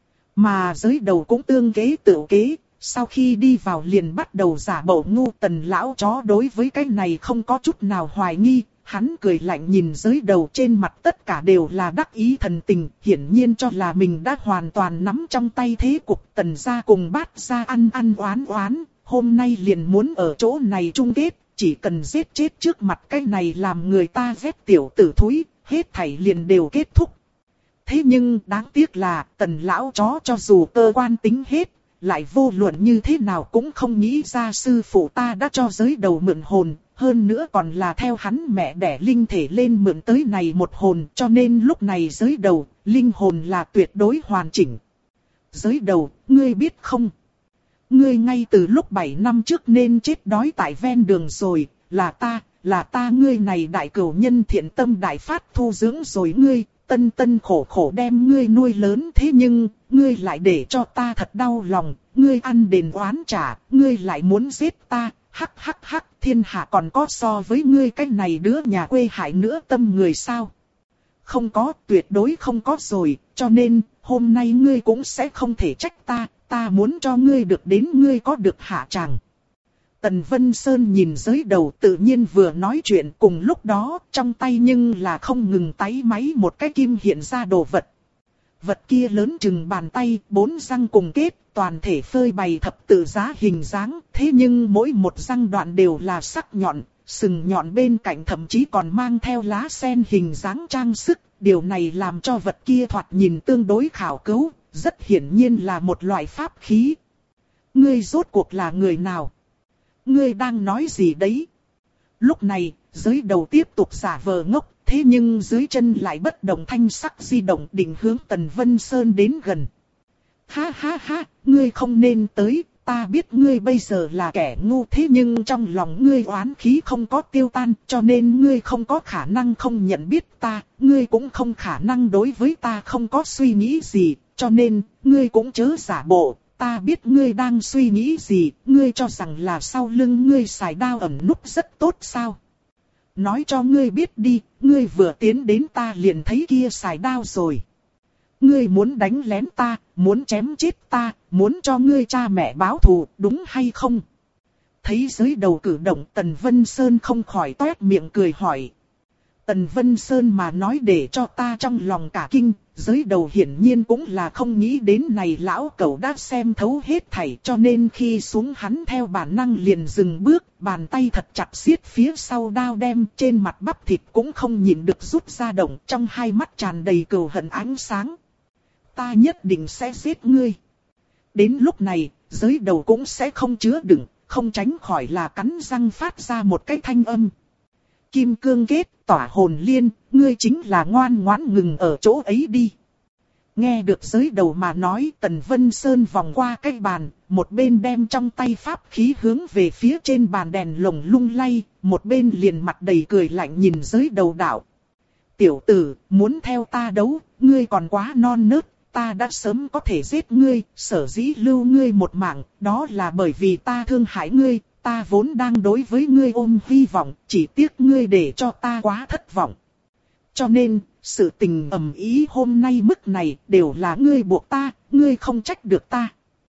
Mà giới đầu cũng tương kế tự kế, sau khi đi vào liền bắt đầu giả bộ ngu. Tần lão chó đối với cái này không có chút nào hoài nghi, hắn cười lạnh nhìn giới đầu, trên mặt tất cả đều là đắc ý thần tình, hiển nhiên cho là mình đã hoàn toàn nắm trong tay thế cục. Tần gia cùng Bát gia ăn ăn oán oán. Hôm nay liền muốn ở chỗ này chung kết, chỉ cần giết chết trước mặt cái này làm người ta ghét tiểu tử thúi, hết thảy liền đều kết thúc. Thế nhưng đáng tiếc là Tần lão chó cho dù cơ quan tính hết, lại vô luận như thế nào cũng không nghĩ ra sư phụ ta đã cho giới đầu mượn hồn, hơn nữa còn là theo hắn mẹ đẻ linh thể lên mượn tới này một hồn, cho nên lúc này giới đầu, linh hồn là tuyệt đối hoàn chỉnh. Giới đầu, ngươi biết không? Ngươi ngay từ lúc bảy năm trước nên chết đói tại ven đường rồi, là ta, là ta ngươi này đại cửu nhân thiện tâm đại phát thu dưỡng rồi ngươi, tân tân khổ khổ đem ngươi nuôi lớn, thế nhưng, ngươi lại để cho ta thật đau lòng, ngươi ăn đền oán trả, ngươi lại muốn giết ta, hắc hắc hắc, thiên hạ còn có so với ngươi cái này đứa nhà quê hại nữa tâm người sao? Không có, tuyệt đối không có rồi, cho nên, hôm nay ngươi cũng sẽ không thể trách ta. Ta muốn cho ngươi được đến ngươi có được hạ tràng. Tần Vân Sơn nhìn giới đầu tự nhiên vừa nói chuyện, cùng lúc đó trong tay nhưng là không ngừng táy máy một cái kim hiện ra đồ vật. Vật kia lớn chừng bàn tay, bốn răng cùng kết, toàn thể phơi bày thập tự giá hình dáng, thế nhưng mỗi một răng đoạn đều là sắc nhọn, sừng nhọn bên cạnh thậm chí còn mang theo lá sen hình dáng trang sức. Điều này làm cho vật kia thoạt nhìn tương đối khảo cứu, rất hiển nhiên là một loại pháp khí. Ngươi rốt cuộc là người nào? Ngươi đang nói gì đấy? Lúc này, giới đầu tiếp tục giả vờ ngốc, thế nhưng dưới chân lại bất động thanh sắc di động định hướng Tần Vân Sơn đến gần. Ha ha ha, ngươi không nên tới, ta biết ngươi bây giờ là kẻ ngu, thế nhưng trong lòng ngươi oán khí không có tiêu tan, cho nên ngươi không có khả năng không nhận biết ta, ngươi cũng không khả năng đối với ta không có suy nghĩ gì, cho nên, ngươi cũng chớ giả bộ, ta biết ngươi đang suy nghĩ gì, ngươi cho rằng là sau lưng ngươi xài đao ẩn núp rất tốt sao? Nói cho ngươi biết đi, ngươi vừa tiến đến ta liền thấy kia xài đao rồi. Ngươi muốn đánh lén ta, muốn chém chết ta, muốn cho ngươi cha mẹ báo thù, đúng hay không? Thấy giới đầu cử động, Tần Vân Sơn không khỏi toét miệng cười hỏi. Tần Vân Sơn mà nói để cho ta trong lòng cả kinh, giới đầu hiển nhiên cũng là không nghĩ đến này lão cẩu đã xem thấu hết thảy, cho nên khi xuống hắn theo bản năng liền dừng bước, bàn tay thật chặt siết phía sau đao đem, trên mặt bắp thịt cũng không nhịn được rút ra động, trong hai mắt tràn đầy cừu hận ánh sáng. Ta nhất định sẽ giết ngươi. Đến lúc này, giới đầu cũng sẽ không chứa đựng, không tránh khỏi là cắn răng phát ra một cái thanh âm. Kim cương kết, tỏa hồn liên, ngươi chính là ngoan ngoãn ngừng ở chỗ ấy đi. Nghe được giới đầu mà nói, Tần Vân Sơn vòng qua cái bàn, một bên đem trong tay pháp khí hướng về phía trên bàn đèn lồng lung lay, một bên liền mặt đầy cười lạnh nhìn giới đầu đạo. Tiểu tử, muốn theo ta đấu, ngươi còn quá non nớt, ta đã sớm có thể giết ngươi, sở dĩ lưu ngươi một mạng, đó là bởi vì ta thương hại ngươi. Ta vốn đang đối với ngươi ôm hy vọng, chỉ tiếc ngươi để cho ta quá thất vọng. Cho nên, sự tình ầm ĩ hôm nay mức này đều là ngươi buộc ta, ngươi không trách được ta.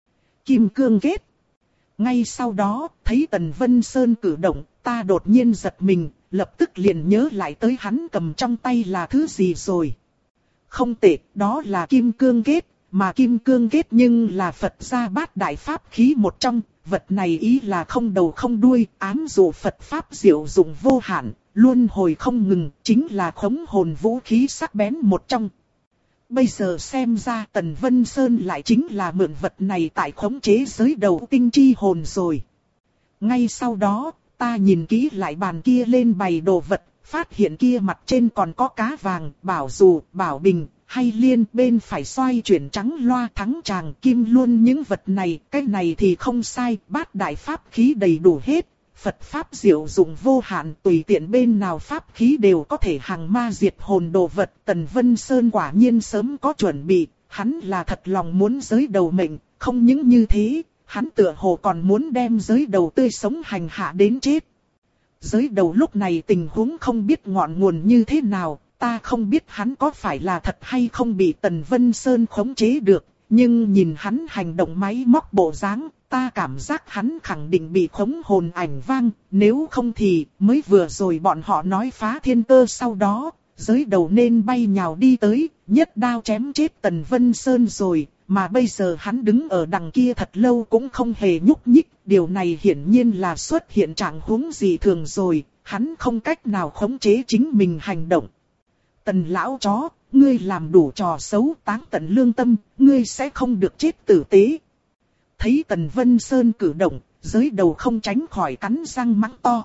Kim cương kết. Ngay sau đó, thấy Tần Vân Sơn cử động, ta đột nhiên giật mình, lập tức liền nhớ lại tới hắn cầm trong tay là thứ gì rồi. Không tệ, đó là kim cương kết, mà kim cương kết nhưng là Phật gia bát đại pháp khí một trong. Vật này ý là không đầu không đuôi, ám dụ Phật Pháp diệu dụng vô hạn, luân hồi không ngừng, chính là khống hồn vũ khí sắc bén một trong. Bây giờ xem ra Tần Vân Sơn lại chính là mượn vật này tại khống chế giới đầu tinh chi hồn rồi. Ngay sau đó, ta nhìn kỹ lại bàn kia lên bày đồ vật, phát hiện kia mặt trên còn có cá vàng, bảo dù, bảo bình. Hay liên bên phải xoay chuyển trắng loa thắng tràng kim luôn những vật này, cái này thì không sai, bát đại pháp khí đầy đủ hết, Phật Pháp diệu dụng vô hạn, tùy tiện bên nào pháp khí đều có thể hằng ma diệt hồn đồ vật. Tần Vân Sơn quả nhiên sớm có chuẩn bị, hắn là thật lòng muốn giới đầu mệnh, không những như thế, hắn tựa hồ còn muốn đem giới đầu tươi sống hành hạ đến chết. Giới đầu lúc này tình huống không biết ngọn nguồn như thế nào. Ta không biết hắn có phải là thật hay không bị Tần Vân Sơn khống chế được, nhưng nhìn hắn hành động máy móc bộ dáng, ta cảm giác hắn khẳng định bị khống hồn ảnh vang, nếu không thì mới vừa rồi bọn họ nói phá thiên cơ sau đó, giới đầu nên bay nhào đi tới, nhất đao chém chết Tần Vân Sơn rồi, mà bây giờ hắn đứng ở đằng kia thật lâu cũng không hề nhúc nhích, điều này hiển nhiên là xuất hiện trạng huống gì thường rồi, hắn không cách nào khống chế chính mình hành động. Tần lão chó, ngươi làm đủ trò xấu táng tận lương tâm, ngươi sẽ không được chết tử tế. Thấy Tần Vân Sơn cử động, giới đầu không tránh khỏi cắn răng mắng to.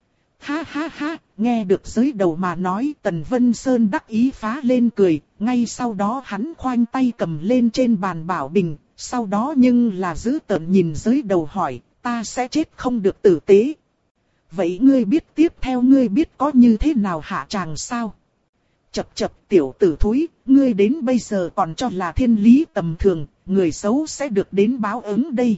Ha ha ha, nghe được giới đầu mà nói, Tần Vân Sơn đắc ý phá lên cười, ngay sau đó hắn khoanh tay cầm lên trên bàn bảo bình, sau đó nhưng là giữ tợn nhìn giới đầu hỏi, ta sẽ chết không được tử tế. Vậy ngươi biết tiếp theo ngươi biết có như thế nào hạ tràng sao? Chập chập tiểu tử thúi, ngươi đến bây giờ còn cho là thiên lý tầm thường, người xấu sẽ được đến báo ứng đây.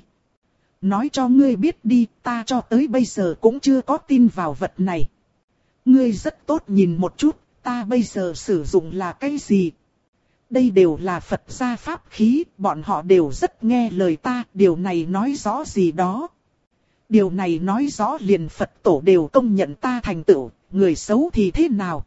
Nói cho ngươi biết đi, ta cho tới bây giờ cũng chưa có tin vào vật này. Ngươi rất tốt nhìn một chút, ta bây giờ sử dụng là cái gì? Đây đều là Phật gia pháp khí, bọn họ đều rất nghe lời ta, điều này nói rõ gì đó. Điều này nói rõ liền Phật tổ đều công nhận ta thành tựu, người xấu thì thế nào?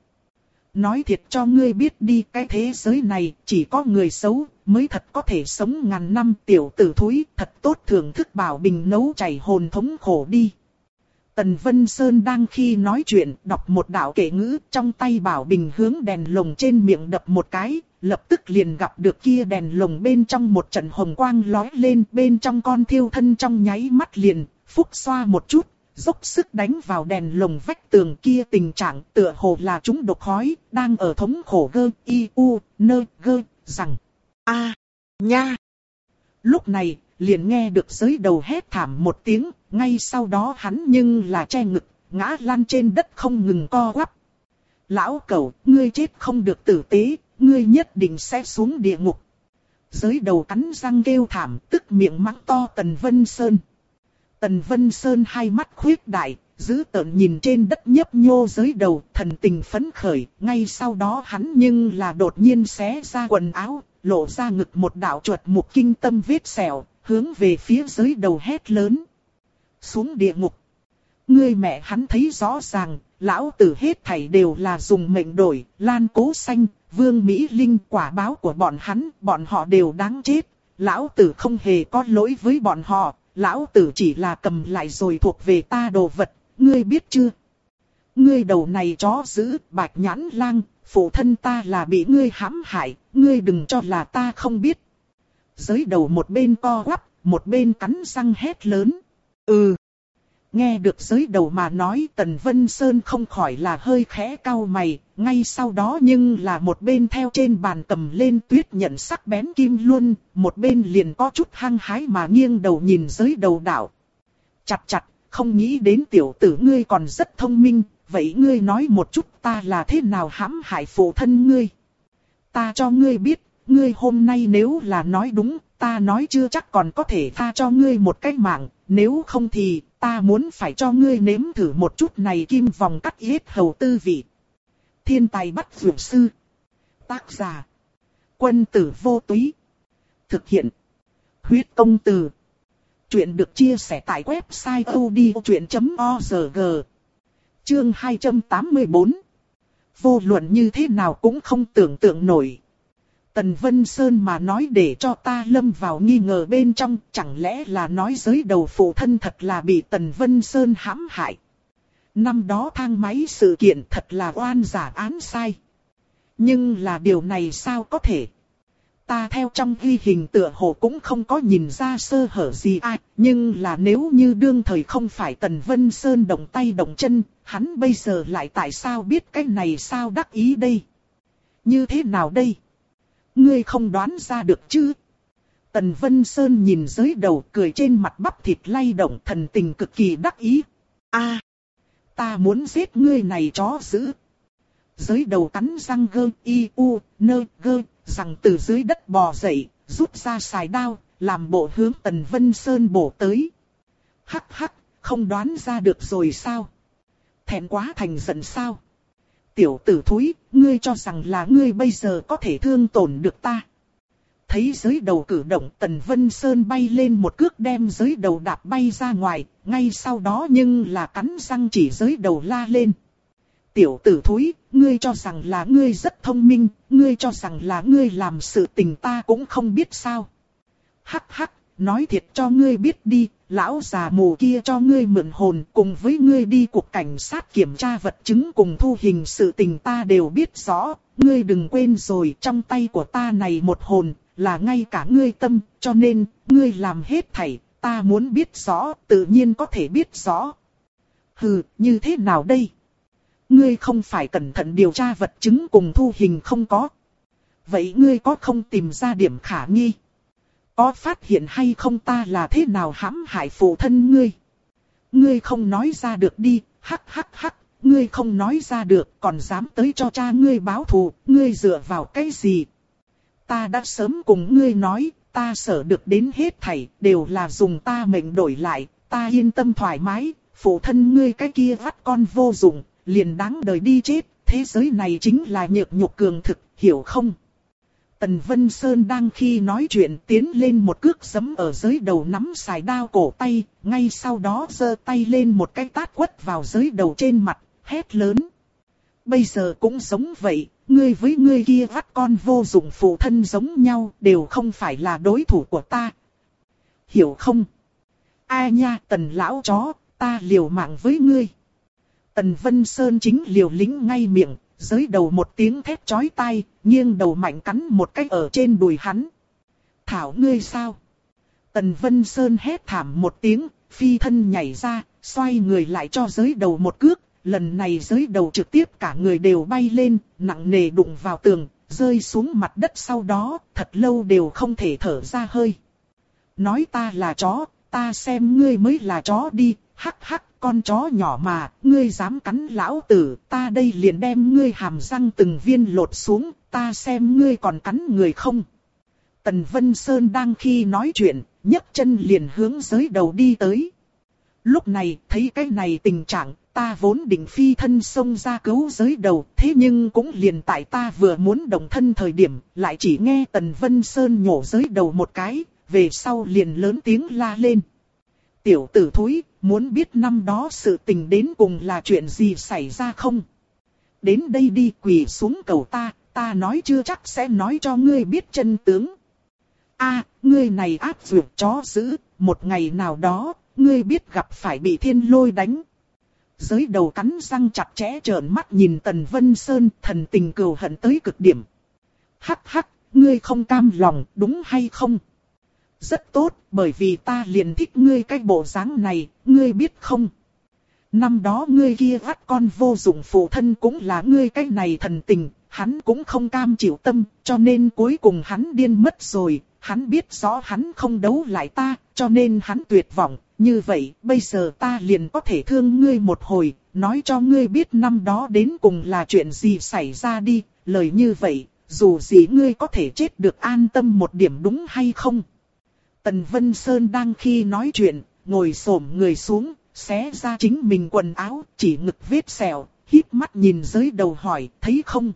Nói thiệt cho ngươi biết đi, cái thế giới này chỉ có người xấu mới thật có thể sống ngàn năm, tiểu tử thúi, thật tốt thưởng thức bảo bình nấu chảy hồn thống khổ đi. Tần Vân Sơn đang khi nói chuyện, đọc một đạo kệ ngữ, trong tay bảo bình hướng đèn lồng trên miệng đập một cái, lập tức liền gặp được kia đèn lồng bên trong một trận hồng quang lóe lên, bên trong con thiêu thân trong nháy mắt liền, phúc xoa một chút, dốc sức đánh vào đèn lồng vách tường kia, tình trạng tựa hồ là chúng độc khói, đang ở thống khổ gơ, y u, nơ, gơ, rằng, a, nha. Lúc này, liền nghe được giới đầu hét thảm một tiếng, ngay sau đó hắn nhưng là che ngực, ngã lăn trên đất không ngừng co quắp. Lão cẩu, ngươi chết không được tử tế, ngươi nhất định sẽ xuống địa ngục. Giới đầu cắn răng kêu thảm, tức miệng mắng to Tần Vân Sơn. Tần Vân Sơn hai mắt khuyết đại, giữ tợn nhìn trên đất nhấp nhô giới đầu, thần tình phấn khởi, ngay sau đó hắn nhưng là đột nhiên xé ra quần áo, lộ ra ngực một đạo chuột mục kinh tâm vết sẹo, hướng về phía giới đầu hét lớn. Xuống địa ngục. Ngươi mẹ hắn thấy rõ ràng, lão tử hết thảy đều là dùng mệnh đổi, Lan Cố Xanh, Vương Mỹ Linh, quả báo của bọn hắn, bọn họ đều đáng chết. Lão tử không hề có lỗi với bọn họ, lão tử chỉ là cầm lại rồi thuộc về ta đồ vật, ngươi biết chưa? Ngươi đầu này chó dữ, Bạch Nhãn Lang, phụ thân ta là bị ngươi hãm hại, ngươi đừng cho là ta không biết. Giới đầu một bên co quắp, một bên cắn răng hét lớn. Ừ. Nghe được giới đầu mà nói, Tần Vân Sơn không khỏi là hơi khẽ cau mày, ngay sau đó nhưng là một bên theo trên bàn cầm lên tuyết nhận sắc bén kim luân, một bên liền có chút hăng hái mà nghiêng đầu nhìn giới đầu đạo. Chặt chặt, không nghĩ đến tiểu tử ngươi còn rất thông minh, vậy ngươi nói một chút ta là thế nào hãm hại phụ thân ngươi. Ta cho ngươi biết, ngươi hôm nay nếu là nói đúng, ta nói chưa chắc còn có thể tha cho ngươi một cái mạng, nếu không thì ta muốn phải cho ngươi nếm thử một chút này kim vòng cắt yết hầu tư vị. Thiên tài bắt vượt sư. Tác giả. Quân tử vô túy. Thực hiện. Huyết công từ. Chuyện được chia sẻ tại website odchuyện chấm org. Chương hai trăm tám mươi bốn. Vô luận như thế nào cũng không tưởng tượng nổi. Tần Vân Sơn mà nói để cho ta lâm vào nghi ngờ bên trong, chẳng lẽ là nói giới đầu phụ thân thật là bị Tần Vân Sơn hãm hại. Năm đó thang máy sự kiện thật là oan giả án sai. Nhưng là điều này sao có thể? Ta theo trong ghi hình tựa hồ cũng không có nhìn ra sơ hở gì ai, nhưng là nếu như đương thời không phải Tần Vân Sơn động tay động chân, hắn bây giờ lại tại sao biết cái này sao đắc ý đây? Như thế nào đây? Ngươi không đoán ra được chứ? Tần Vân Sơn nhìn giới đầu cười trên mặt bắp thịt lay động, thần tình cực kỳ đắc ý. A, ta muốn giết ngươi này chó dữ. Giới đầu cắn răng gơ y u nơ gơ, rằng từ dưới đất bò dậy, rút ra sài đao, làm bộ hướng Tần Vân Sơn bổ tới. Hắc hắc, không đoán ra được rồi sao? Thẹn quá thành giận sao? Tiểu tử thúi, ngươi cho rằng là ngươi bây giờ có thể thương tổn được ta. Thấy giới đầu cử động, Tần Vân Sơn bay lên một cước đem giới đầu đạp bay ra ngoài, ngay sau đó nhưng là cắn răng chỉ giới đầu la lên. Tiểu tử thúi, ngươi cho rằng là ngươi rất thông minh, ngươi cho rằng là ngươi làm sự tình ta cũng không biết sao. Hắc hắc, nói thiệt cho ngươi biết đi, lão già mù kia cho ngươi mượn hồn, cùng với ngươi đi cục cảnh sát kiểm tra vật chứng cùng thu hình sự tình ta đều biết rõ, ngươi đừng quên rồi, trong tay của ta này một hồn, là ngay cả ngươi tâm, cho nên, ngươi làm hết thảy, ta muốn biết rõ, tự nhiên có thể biết rõ. Hừ, như thế nào đây? Ngươi không phải cẩn thận điều tra vật chứng cùng thu hình không có. Vậy ngươi có không tìm ra điểm khả nghi? Có phát hiện hay không ta là thế nào hãm hại phụ thân ngươi? Ngươi không nói ra được đi, hắc hắc hắc, ngươi không nói ra được, còn dám tới cho cha ngươi báo thù, ngươi dựa vào cái gì? Ta đã sớm cùng ngươi nói, ta sợ được đến hết thảy, đều là dùng ta mệnh đổi lại, ta yên tâm thoải mái, phụ thân ngươi cái kia vắt con vô dụng, liền đáng đời đi chết, thế giới này chính là nhược nhục cường thực, hiểu không? Tần Vân Sơn đang khi nói chuyện tiến lên một cước giẫm ở dưới đầu nắm sài đao cổ tay, ngay sau đó giơ tay lên một cái tát quất vào dưới đầu trên mặt, hét lớn. Bây giờ cũng giống vậy, ngươi với ngươi kia vắt con vô dụng phụ thân giống nhau, đều không phải là đối thủ của ta. Hiểu không? Ai nha, Tần lão chó, ta liều mạng với ngươi. Tần Vân Sơn chính liều lĩnh ngay miệng, giới đầu một tiếng thét chói tai, nghiêng đầu mạnh cắn một cái ở trên đùi hắn. Thảo ngươi sao? Tần Vân Sơn hét thảm một tiếng, phi thân nhảy ra, xoay người lại cho giới đầu một cước. Lần này giới đầu trực tiếp cả người đều bay lên, nặng nề đụng vào tường, rơi xuống mặt đất, sau đó thật lâu đều không thể thở ra hơi. Nói ta là chó, ta xem ngươi mới là chó đi, hắc hắc, con chó nhỏ mà, ngươi dám cắn lão tử, ta đây liền đem ngươi hàm răng từng viên lột xuống, ta xem ngươi còn cắn người không. Tần Vân Sơn đang khi nói chuyện, nhấc chân liền hướng giới đầu đi tới. Lúc này thấy cái này tình trạng, ta vốn định phi thân xông ra cứu giới đầu, thế nhưng cũng liền tại ta vừa muốn động thân thời điểm, lại chỉ nghe Tần Vân Sơn nhổ giới đầu một cái, về sau liền lớn tiếng la lên. Tiểu tử thúi, muốn biết năm đó sự tình đến cùng là chuyện gì xảy ra không? Đến đây đi, quỳ xuống cầu ta, ta nói chưa chắc sẽ nói cho ngươi biết chân tướng. A, ngươi này ác dược chó dữ, một ngày nào đó, ngươi biết gặp phải bị thiên lôi đánh. Giới đầu cắn răng chặt chẽ trợn mắt nhìn Tần Vân Sơn, thần tình cừu hận tới cực điểm. Hắc hắc, ngươi không cam lòng, đúng hay không? Rất tốt, bởi vì ta liền thích ngươi cái bộ dáng này, ngươi biết không? Năm đó ngươi kia vắt con vô dụng phụ thân cũng là ngươi cái này thần tình, hắn cũng không cam chịu tâm, cho nên cuối cùng hắn điên mất rồi, hắn biết rõ hắn không đấu lại ta, cho nên hắn tuyệt vọng. Như vậy, bây giờ ta liền có thể thương ngươi một hồi, nói cho ngươi biết năm đó đến cùng là chuyện gì xảy ra đi, lời như vậy, dù gì ngươi có thể chết được an tâm một điểm đúng hay không? Tần Vân Sơn đang khi nói chuyện, ngồi xổm người xuống, xé ra chính mình quần áo, chỉ ngực vết sẹo, híp mắt nhìn giới đầu hỏi, thấy không?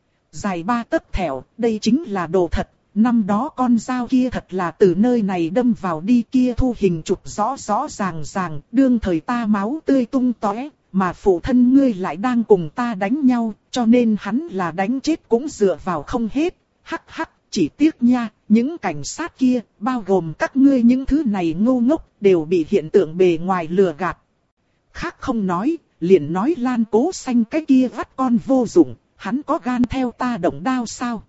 Dài ba tấc thẹo, đây chính là đồ thật. Năm đó con dao kia thật là từ nơi này đâm vào đi, kia thu hình chụp rõ rõ ràng ràng, đương thời ta máu tươi tung tóe, mà phụ thân ngươi lại đang cùng ta đánh nhau, cho nên hắn là đánh chết cũng dựa vào không hết. Hắc hắc, chỉ tiếc nha, những cảnh sát kia, bao gồm các ngươi những thứ này ngu ngốc, đều bị hiện tượng bề ngoài lừa gạt. Khác không nói, liền nói Lan Cố Xanh cái kia vắt con vô dụng, hắn có gan theo ta động đao sao?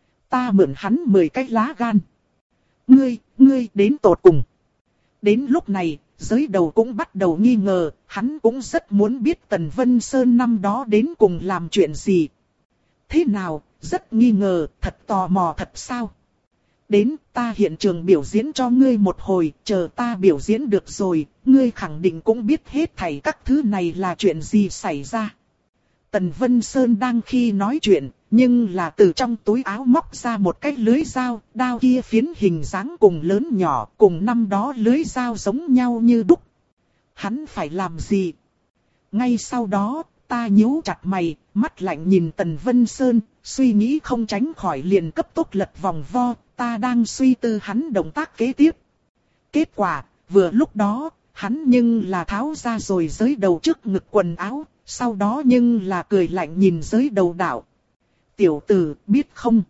Ta mượn hắn mười cái lá gan. Ngươi, ngươi đến tột cùng. Đến lúc này, giới đầu cũng bắt đầu nghi ngờ, hắn cũng rất muốn biết Tần Vân Sơn năm đó đến cùng làm chuyện gì. Thế nào, rất nghi ngờ, thật tò mò thật sao? Đến, ta hiện trường biểu diễn cho ngươi một hồi, chờ ta biểu diễn được rồi, ngươi khẳng định cũng biết hết thảy các thứ này là chuyện gì xảy ra. Tần Vân Sơn đang khi nói chuyện, nhưng là từ trong túi áo móc ra một cái lưới dao, đao kia phiến hình dáng cùng lớn nhỏ, cùng năm đó lưới dao giống nhau như đúc. Hắn phải làm gì? Ngay sau đó, ta nhíu chặt mày, mắt lạnh nhìn Tần Vân Sơn, suy nghĩ không tránh khỏi liền cấp tốc lật vòng vo, ta đang suy tư hắn động tác kế tiếp. Kết quả, vừa lúc đó, hắn nhưng là tháo ra rồi giới đầu trước ngực quần áo, sau đó nhưng là cười lạnh nhìn giới đầu đạo. Tiểu tử, biết không?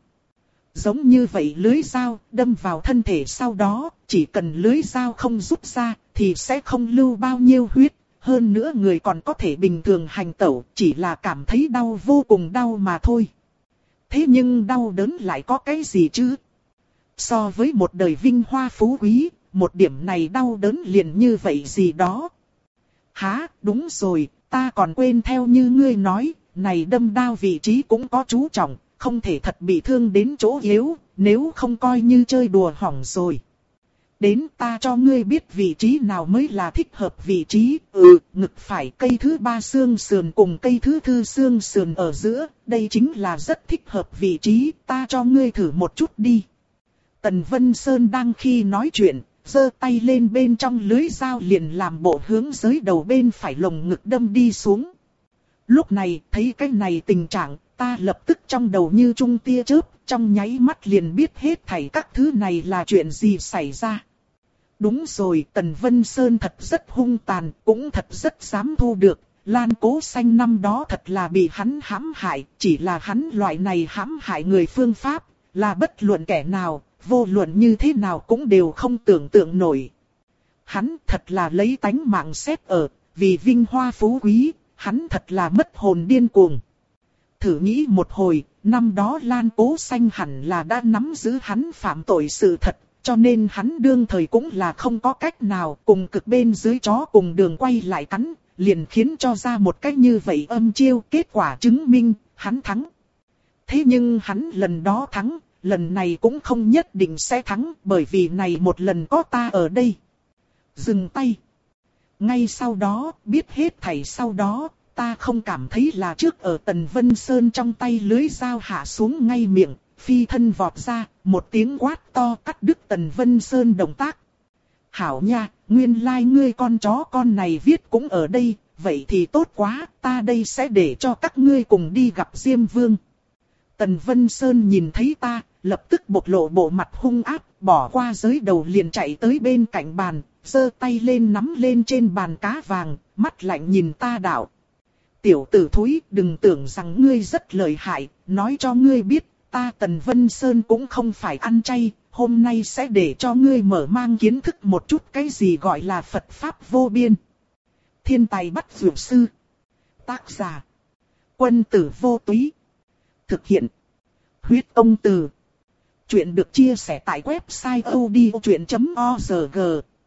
Giống như vậy lưới dao đâm vào thân thể sau đó, chỉ cần lưới dao không rút ra, thì sẽ không lưu bao nhiêu huyết. Hơn nữa người còn có thể bình thường hành tẩu, chỉ là cảm thấy đau vô cùng đau mà thôi. Thế nhưng đau đớn lại có cái gì chứ? So với một đời vinh hoa phú quý, một điểm này đau đớn liền như vậy gì đó. Hả, đúng rồi, ta còn quên theo như ngươi nói, này đâm đao vị trí cũng có chú trọng, không thể thật bị thương đến chỗ yếu, nếu không coi như chơi đùa hỏng rồi. Đến ta cho ngươi biết vị trí nào mới là thích hợp vị trí, ừ, ngực phải cây thứ ba xương sườn cùng cây thứ tư xương sườn ở giữa, đây chính là rất thích hợp vị trí, ta cho ngươi thử một chút đi. Tần Vân Sơn đang khi nói chuyện, giơ tay lên bên trong lưới dao liền làm bộ hướng giới đầu bên phải lồng ngực đâm đi xuống. Lúc này thấy cái này tình trạng, ta lập tức trong đầu như trung tia chớp, trong nháy mắt liền biết hết thảy các thứ này là chuyện gì xảy ra. Đúng rồi, Tần Vân Sơn thật rất hung tàn, cũng thật rất dám thu được. Lan Cố Xanh năm đó thật là bị hắn hãm hại, chỉ là hắn loại này hãm hại người phương pháp, là bất luận kẻ nào, vô luận như thế nào cũng đều không tưởng tượng nổi. hắn thật là lấy tánh mạng xét ở, vì vinh hoa phú quý, hắn thật là mất hồn điên cuồng. Thử nghĩ một hồi, năm đó Lan Cố Xanh hẳn là đã nắm giữ hắn phạm tội sự thật, cho nên hắn đương thời cũng là không có cách nào cùng cực bên dưới chó cùng đường quay lại cắn, liền khiến cho ra một cách như vậy âm chiêu, kết quả chứng minh, hắn thắng. Thế nhưng hắn lần đó thắng, lần này cũng không nhất định sẽ thắng, bởi vì này một lần có ta ở đây. Dừng tay. Ngay sau đó, biết hết thảy sau đó, ta không cảm thấy là trước ở Tần Vân Sơn trong tay lưới dao hạ xuống ngay miệng, phi thân vọt ra, một tiếng quát to cắt đứt Tần Vân Sơn động tác. Hảo nha, nguyên lai like ngươi con chó con này viết cũng ở đây, vậy thì tốt quá, ta đây sẽ để cho các ngươi cùng đi gặp Diêm Vương. Tần Vân Sơn nhìn thấy ta, lập tức bộc lộ bộ mặt hung ác, bỏ qua giới đầu liền chạy tới bên cạnh bàn, giơ tay lên nắm lên trên bàn cá vàng, mắt lạnh nhìn ta đạo. Tiểu tử thúi, đừng tưởng rằng ngươi rất lợi hại, nói cho ngươi biết, ta Tần Vân Sơn cũng không phải ăn chay, hôm nay sẽ để cho ngươi mở mang kiến thức một chút cái gì gọi là Phật Pháp vô biên. Thiên tài bắt dược sư. Tác giả. Quân tử vô túy. Thực hiện. Huyết Công Từ. Chuyện được chia sẻ tại website odchuyện chấm org.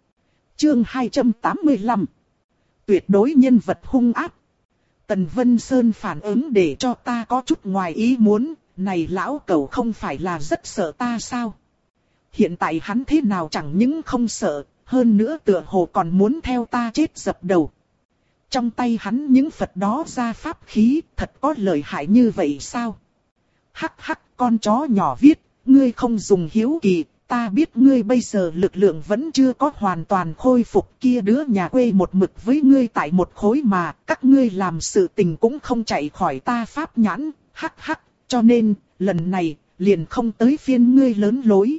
Chương hai trăm tám mươi lăm. Tuyệt đối nhân vật hung ác. Tần Vân Sơn phản ứng để cho ta có chút ngoài ý muốn, này lão cẩu không phải là rất sợ ta sao? Hiện tại hắn thế nào chẳng những không sợ, hơn nữa tựa hồ còn muốn theo ta chết dập đầu. Trong tay hắn những Phật đó ra pháp khí, thật có lợi hại như vậy sao? Hắc hắc, con chó nhỏ viết, ngươi không dùng hiếu kỳ, ta biết ngươi bây giờ lực lượng vẫn chưa có hoàn toàn khôi phục, kia đứa nhà quê một mực với ngươi tại một khối mà, các ngươi làm sự tình cũng không chạy khỏi ta pháp nhãn, hắc hắc, cho nên, lần này, liền không tới phiên ngươi lớn lối.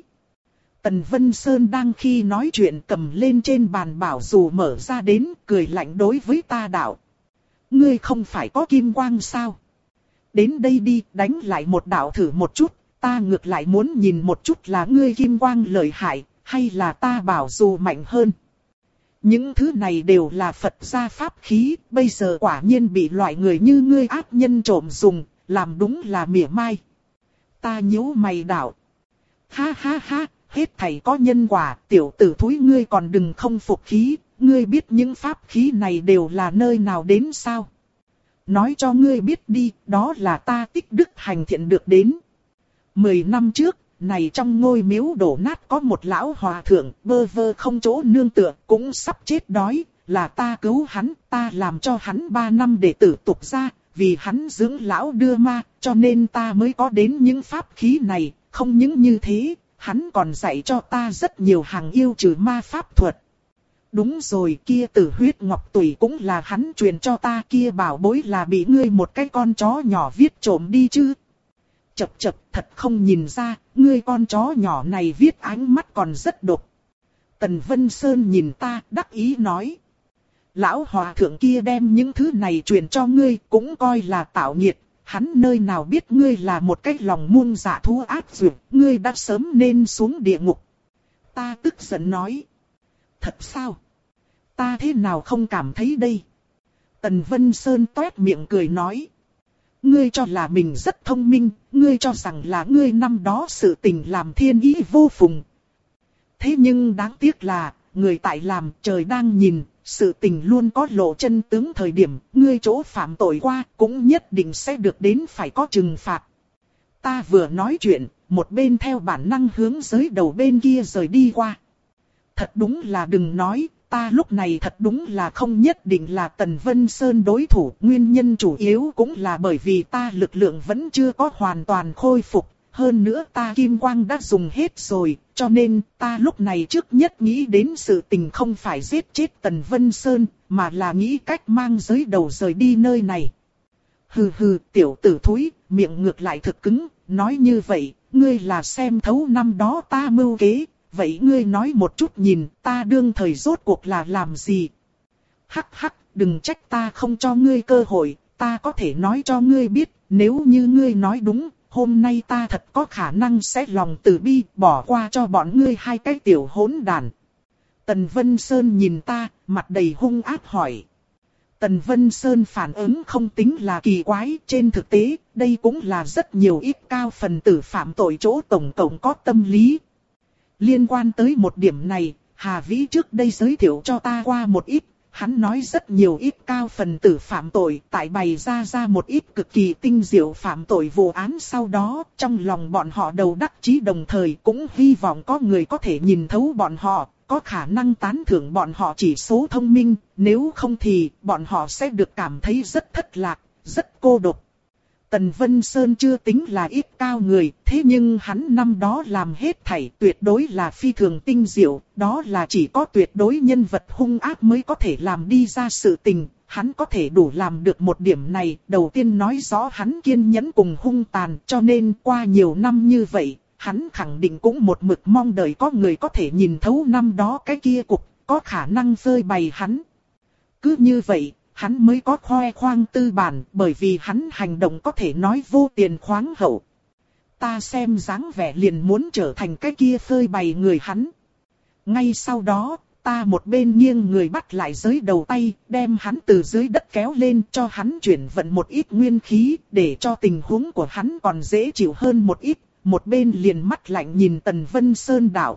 Tần Vân Sơn đang khi nói chuyện cầm lên trên bàn bảo dù mở ra đến, cười lạnh đối với ta đạo. Ngươi không phải có kim quang sao? Đến đây đi, đánh lại một đạo thử một chút, ta ngược lại muốn nhìn một chút là ngươi kim quang lợi hại, hay là ta bảo dù mạnh hơn. Những thứ này đều là Phật gia pháp khí, bây giờ quả nhiên bị loại người như ngươi ác nhân trộm dùng, làm đúng là mỉa mai. Ta nhíu mày đạo. Ha ha ha, hết thảy có nhân quả, tiểu tử thúi ngươi còn đừng không phục khí, ngươi biết những pháp khí này đều là nơi nào đến sao? Nói cho ngươi biết đi, đó là ta tích đức hành thiện được đến. Mười năm trước, này trong ngôi miếu đổ nát có một lão hòa thượng, bơ vơ không chỗ nương tựa, cũng sắp chết đói, là ta cứu hắn, ta làm cho hắn ba năm để tử tục ra, vì hắn dưỡng lão đưa ma, cho nên ta mới có đến những pháp khí này, không những như thế, hắn còn dạy cho ta rất nhiều hàng yêu trừ ma pháp thuật. Đúng rồi, kia Tử Huyết Ngọc Tùy cũng là hắn truyền cho ta, kia bảo bối là bị ngươi một cái con chó nhỏ viết trộm đi chứ. Chập chập, thật không nhìn ra, ngươi con chó nhỏ này viết ánh mắt còn rất độc. Tần Vân Sơn nhìn ta, đắc ý nói. Lão hòa thượng kia đem những thứ này truyền cho ngươi, cũng coi là tạo nghiệt. Hắn nơi nào biết ngươi là một cái lòng muôn dạ thú ác dược, ngươi đã sớm nên xuống địa ngục. Ta tức giận nói. Thật sao? Ta thế nào không cảm thấy đây? Tần Vân Sơn toét miệng cười nói. Ngươi cho là mình rất thông minh, ngươi cho rằng là ngươi năm đó sự tình làm thiên ý vô phùng. Thế nhưng đáng tiếc là, người tại làm trời đang nhìn, sự tình luôn có lộ chân tướng thời điểm, ngươi chỗ phạm tội qua cũng nhất định sẽ được đến phải có trừng phạt. Ta vừa nói chuyện, một bên theo bản năng hướng giới đầu bên kia rời đi qua. Thật đúng là đừng nói, ta lúc này thật đúng là không nhất định là Tần Vân Sơn đối thủ. Nguyên nhân chủ yếu cũng là bởi vì ta lực lượng vẫn chưa có hoàn toàn khôi phục. Hơn nữa ta kim quang đã dùng hết rồi, cho nên ta lúc này trước nhất nghĩ đến sự tình không phải giết chết Tần Vân Sơn, mà là nghĩ cách mang giới đầu rời đi nơi này. Hừ hừ, tiểu tử thúi, miệng ngược lại thực cứng, nói như vậy, ngươi là xem thấu năm đó ta mưu kế. Vậy ngươi nói một chút nhìn, ta đương thời rốt cuộc là làm gì? Hắc hắc, đừng trách ta không cho ngươi cơ hội, ta có thể nói cho ngươi biết, nếu như ngươi nói đúng, hôm nay ta thật có khả năng sẽ lòng từ bi, bỏ qua cho bọn ngươi hai cái tiểu hỗn đàn. Tần Vân Sơn nhìn ta, mặt đầy hung ác hỏi. Tần Vân Sơn phản ứng không tính là kỳ quái, trên thực tế, đây cũng là rất nhiều ít cao phần tử phạm tội chỗ tổng cộng có tâm lý. Liên quan tới một điểm này, Hà Vĩ trước đây giới thiệu cho ta qua một ít, hắn nói rất nhiều ít cao phần tử phạm tội tại bày ra ra một ít cực kỳ tinh diệu phạm tội vụ án sau đó, trong lòng bọn họ đầu đắc chí đồng thời cũng hy vọng có người có thể nhìn thấu bọn họ, có khả năng tán thưởng bọn họ chỉ số thông minh, nếu không thì bọn họ sẽ được cảm thấy rất thất lạc, rất cô độc. Tần Vân Sơn chưa tính là ít cao người, thế nhưng hắn năm đó làm hết thảy tuyệt đối là phi thường tinh diệu, đó là chỉ có tuyệt đối nhân vật hung ác mới có thể làm đi ra sự tình, hắn có thể đủ làm được một điểm này, đầu tiên nói rõ hắn kiên nhẫn cùng hung tàn, cho nên qua nhiều năm như vậy, hắn khẳng định cũng một mực mong đợi có người có thể nhìn thấu năm đó cái kia cục, có khả năng phơi bày hắn. Cứ như vậy, hắn mới có khoe khoang tư bản, bởi vì hắn hành động có thể nói vô tiền khoáng hậu. Ta xem dáng vẻ liền muốn trở thành cái kia phơi bày người hắn. Ngay sau đó, ta một bên nghiêng người bắt lại giới đầu tay, đem hắn từ dưới đất kéo lên cho hắn chuyển vận một ít nguyên khí, để cho tình huống của hắn còn dễ chịu hơn một ít, một bên liền mắt lạnh nhìn Tần Vân Sơn đạo.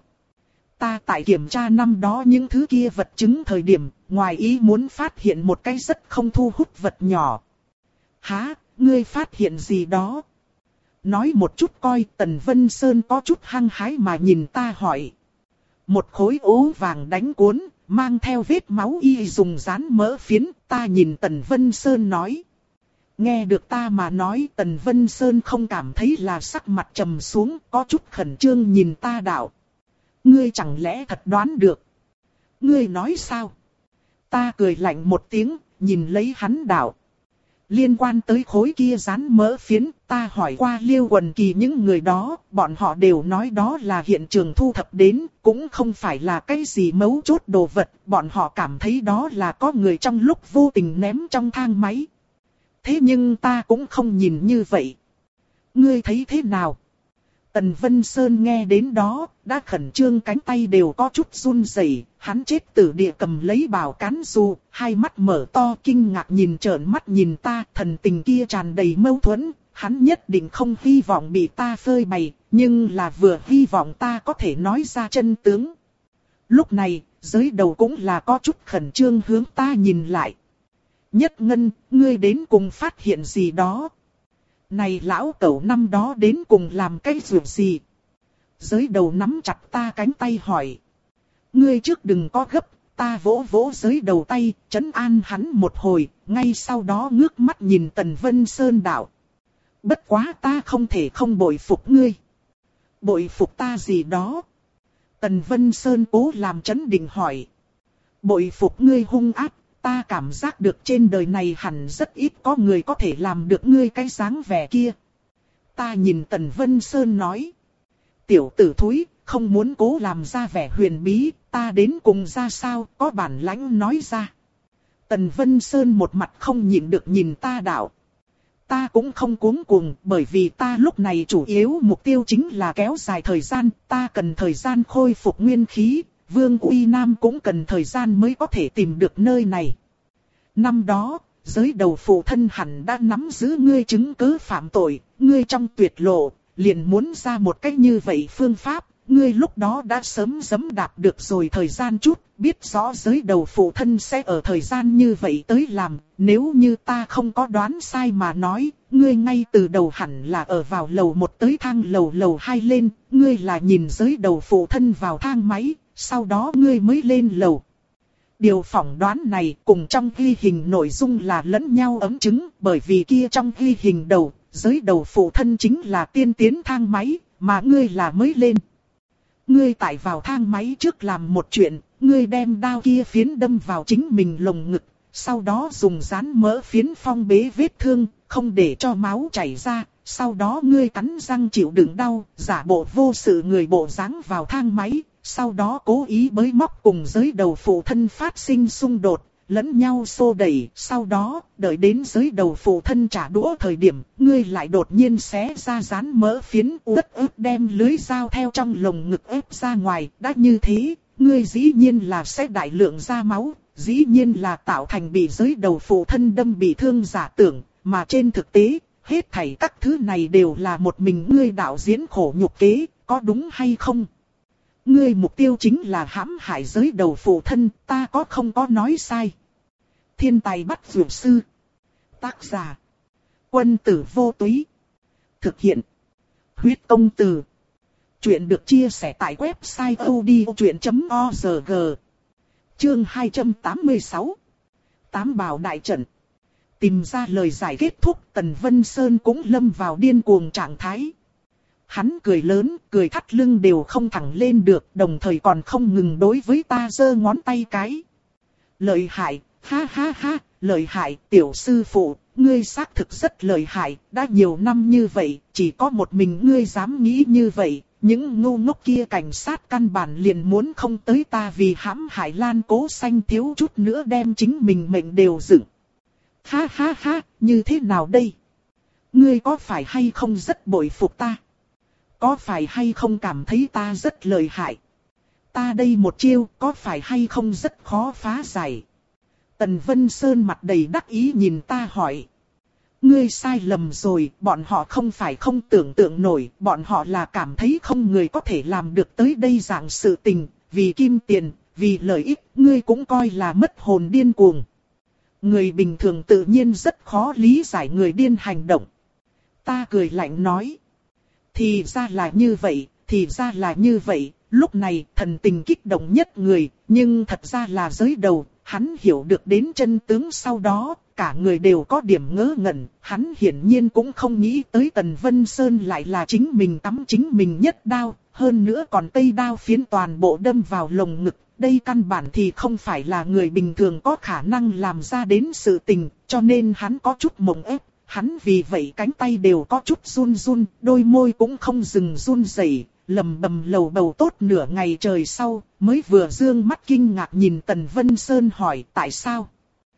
Ta tại kiểm tra năm đó những thứ kia vật chứng thời điểm, ngoài ý muốn phát hiện một cái rất không thu hút vật nhỏ. Hả, ngươi phát hiện gì đó? Nói một chút coi. Tần Vân Sơn có chút hăng hái mà nhìn ta hỏi. Một khối ố vàng đánh cuốn, mang theo vết máu y dùng dán mỡ phiến, ta nhìn Tần Vân Sơn nói. Nghe được ta mà nói, Tần Vân Sơn không cảm thấy là sắc mặt trầm xuống, có chút khẩn trương nhìn ta đạo. Ngươi chẳng lẽ thật đoán được? Ngươi nói sao? Ta cười lạnh một tiếng, nhìn lấy hắn đạo. Liên quan tới khối kia dán mỡ phiến, ta hỏi qua Liêu Quần Kỳ những người đó, bọn họ đều nói đó là hiện trường thu thập đến, cũng không phải là cái gì mấu chốt đồ vật, bọn họ cảm thấy đó là có người trong lúc vô tình ném trong thang máy. Thế nhưng ta cũng không nhìn như vậy. Ngươi thấy thế nào? Tần Vân Sơn nghe đến đó, đã khẩn trương cánh tay đều có chút run rẩy, hắn chết tử địa cầm lấy bào cán dù, hai mắt mở to kinh ngạc nhìn trợn mắt nhìn ta, thần tình kia tràn đầy mâu thuẫn, hắn nhất định không hy vọng bị ta phơi bày, nhưng là vừa hy vọng ta có thể nói ra chân tướng. Lúc này, giới đầu cũng là có chút khẩn trương hướng ta nhìn lại. Nhất Ngân, ngươi đến cùng phát hiện gì đó? Này lão cẩu năm đó đến cùng làm cái việc gì? Giới đầu nắm chặt ta cánh tay hỏi. Ngươi trước đừng có gấp, ta vỗ vỗ giới đầu tay, trấn an hắn một hồi, ngay sau đó ngước mắt nhìn Tần Vân Sơn đạo. Bất quá ta không thể không bội phục ngươi. Bội phục ta gì đó? Tần Vân Sơn cố làm trấn định hỏi. Bội phục ngươi hung ác. Ta cảm giác được trên đời này hẳn rất ít có người có thể làm được ngươi cái dáng vẻ kia. Ta nhìn Tần Vân Sơn nói. Tiểu tử thúi, không muốn cố làm ra vẻ huyền bí, ta đến cùng ra sao, có bản lãnh nói ra. Tần Vân Sơn một mặt không nhịn được nhìn ta đạo. Ta cũng không cuống cuồng, bởi vì ta lúc này chủ yếu mục tiêu chính là kéo dài thời gian, ta cần thời gian khôi phục nguyên khí. Vương Uy Nam cũng cần thời gian mới có thể tìm được nơi này. Năm đó, giới đầu phụ thân hẳn đã nắm giữ ngươi chứng cứ phạm tội, ngươi trong tuyệt lộ, liền muốn ra một cách như vậy phương pháp, ngươi lúc đó đã sớm giẫm đạp được rồi thời gian chút, biết rõ giới đầu phụ thân sẽ ở thời gian như vậy tới làm, nếu như ta không có đoán sai mà nói, ngươi ngay từ đầu hẳn là ở vào lầu một tới thang lầu lầu hai lên, ngươi là nhìn giới đầu phụ thân vào thang máy. Sau đó ngươi mới lên lầu. Điều phỏng đoán này cùng trong ghi hình nội dung là lẫn nhau ấm chứng, bởi vì kia trong ghi hình đầu, giới đầu phụ thân chính là tiên tiến thang máy, mà ngươi là mới lên. Ngươi tại vào thang máy trước làm một chuyện, ngươi đem đao kia phiến đâm vào chính mình lồng ngực, sau đó dùng dán mỡ phiến phong bế vết thương, không để cho máu chảy ra. Sau đó ngươi cắn răng chịu đựng đau, giả bộ vô sự người bộ dáng vào thang máy. Sau đó cố ý bới móc cùng giới đầu phụ thân phát sinh xung đột, lẫn nhau xô đẩy. Sau đó, đợi đến giới đầu phụ thân trả đũa thời điểm, ngươi lại đột nhiên xé ra dán mỡ phiến uất ức đem lưới dao theo trong lồng ngực ép ra ngoài. Đã như thế, ngươi dĩ nhiên là sẽ đại lượng ra máu, dĩ nhiên là tạo thành bị giới đầu phụ thân đâm bị thương giả tưởng, mà trên thực tế, hết thảy các thứ này đều là một mình ngươi đạo diễn khổ nhục kế, có đúng hay không? Ngươi mục tiêu chính là hãm hại giới đầu phụ thân, ta có không có nói sai. Thiên tài bắt dược sư. Tác giả. Quân tử vô túy. Thực hiện. Huyết công từ. Chuyện được chia sẻ tại website odchuyện chấm org. Chương hai trăm tám mươi sáu. Tám bảo đại trận. Tìm ra lời giải kết thúc, Tần Vân Sơn cũng lâm vào điên cuồng trạng thái. Hắn cười lớn, cười thắt lưng đều không thẳng lên được, đồng thời còn không ngừng đối với ta giơ ngón tay cái. Lợi hại, ha ha ha, lợi hại, tiểu sư phụ, ngươi xác thực rất lợi hại, đã nhiều năm như vậy, chỉ có một mình ngươi dám nghĩ như vậy, những ngu ngốc kia cảnh sát căn bản liền muốn không tới ta vì hãm hại Lan Cố Xanh thiếu chút nữa đem chính mình mệnh đều dựng. Ha ha ha, như thế nào đây? Ngươi có phải hay không rất bội phục ta? Có phải hay không cảm thấy ta rất lợi hại? Ta đây một chiêu có phải hay không rất khó phá giải? Tần Vân Sơn mặt đầy đắc ý nhìn ta hỏi. Ngươi sai lầm rồi, bọn họ không phải không tưởng tượng nổi, bọn họ là cảm thấy không người có thể làm được tới đây dạng sự tình, vì kim tiền, vì lợi ích, ngươi cũng coi là mất hồn điên cuồng. Người bình thường tự nhiên rất khó lý giải người điên hành động. Ta cười lạnh nói. Thì ra là như vậy, thì ra là như vậy, lúc này thần tình kích động nhất người, nhưng thật ra là giới đầu, hắn hiểu được đến chân tướng sau đó, cả người đều có điểm ngớ ngẩn, hắn hiển nhiên cũng không nghĩ tới Tần Vân Sơn lại là chính mình tắm chính mình nhất đao, hơn nữa còn tây đao phiến toàn bộ đâm vào lồng ngực, đây căn bản thì không phải là người bình thường có khả năng làm ra đến sự tình, cho nên hắn có chút mộng ép. Hắn vì vậy cánh tay đều có chút run run, đôi môi cũng không dừng run rẩy, lầm bầm lầu bầu tốt nửa ngày trời sau, mới vừa dương mắt kinh ngạc nhìn Tần Vân Sơn hỏi tại sao?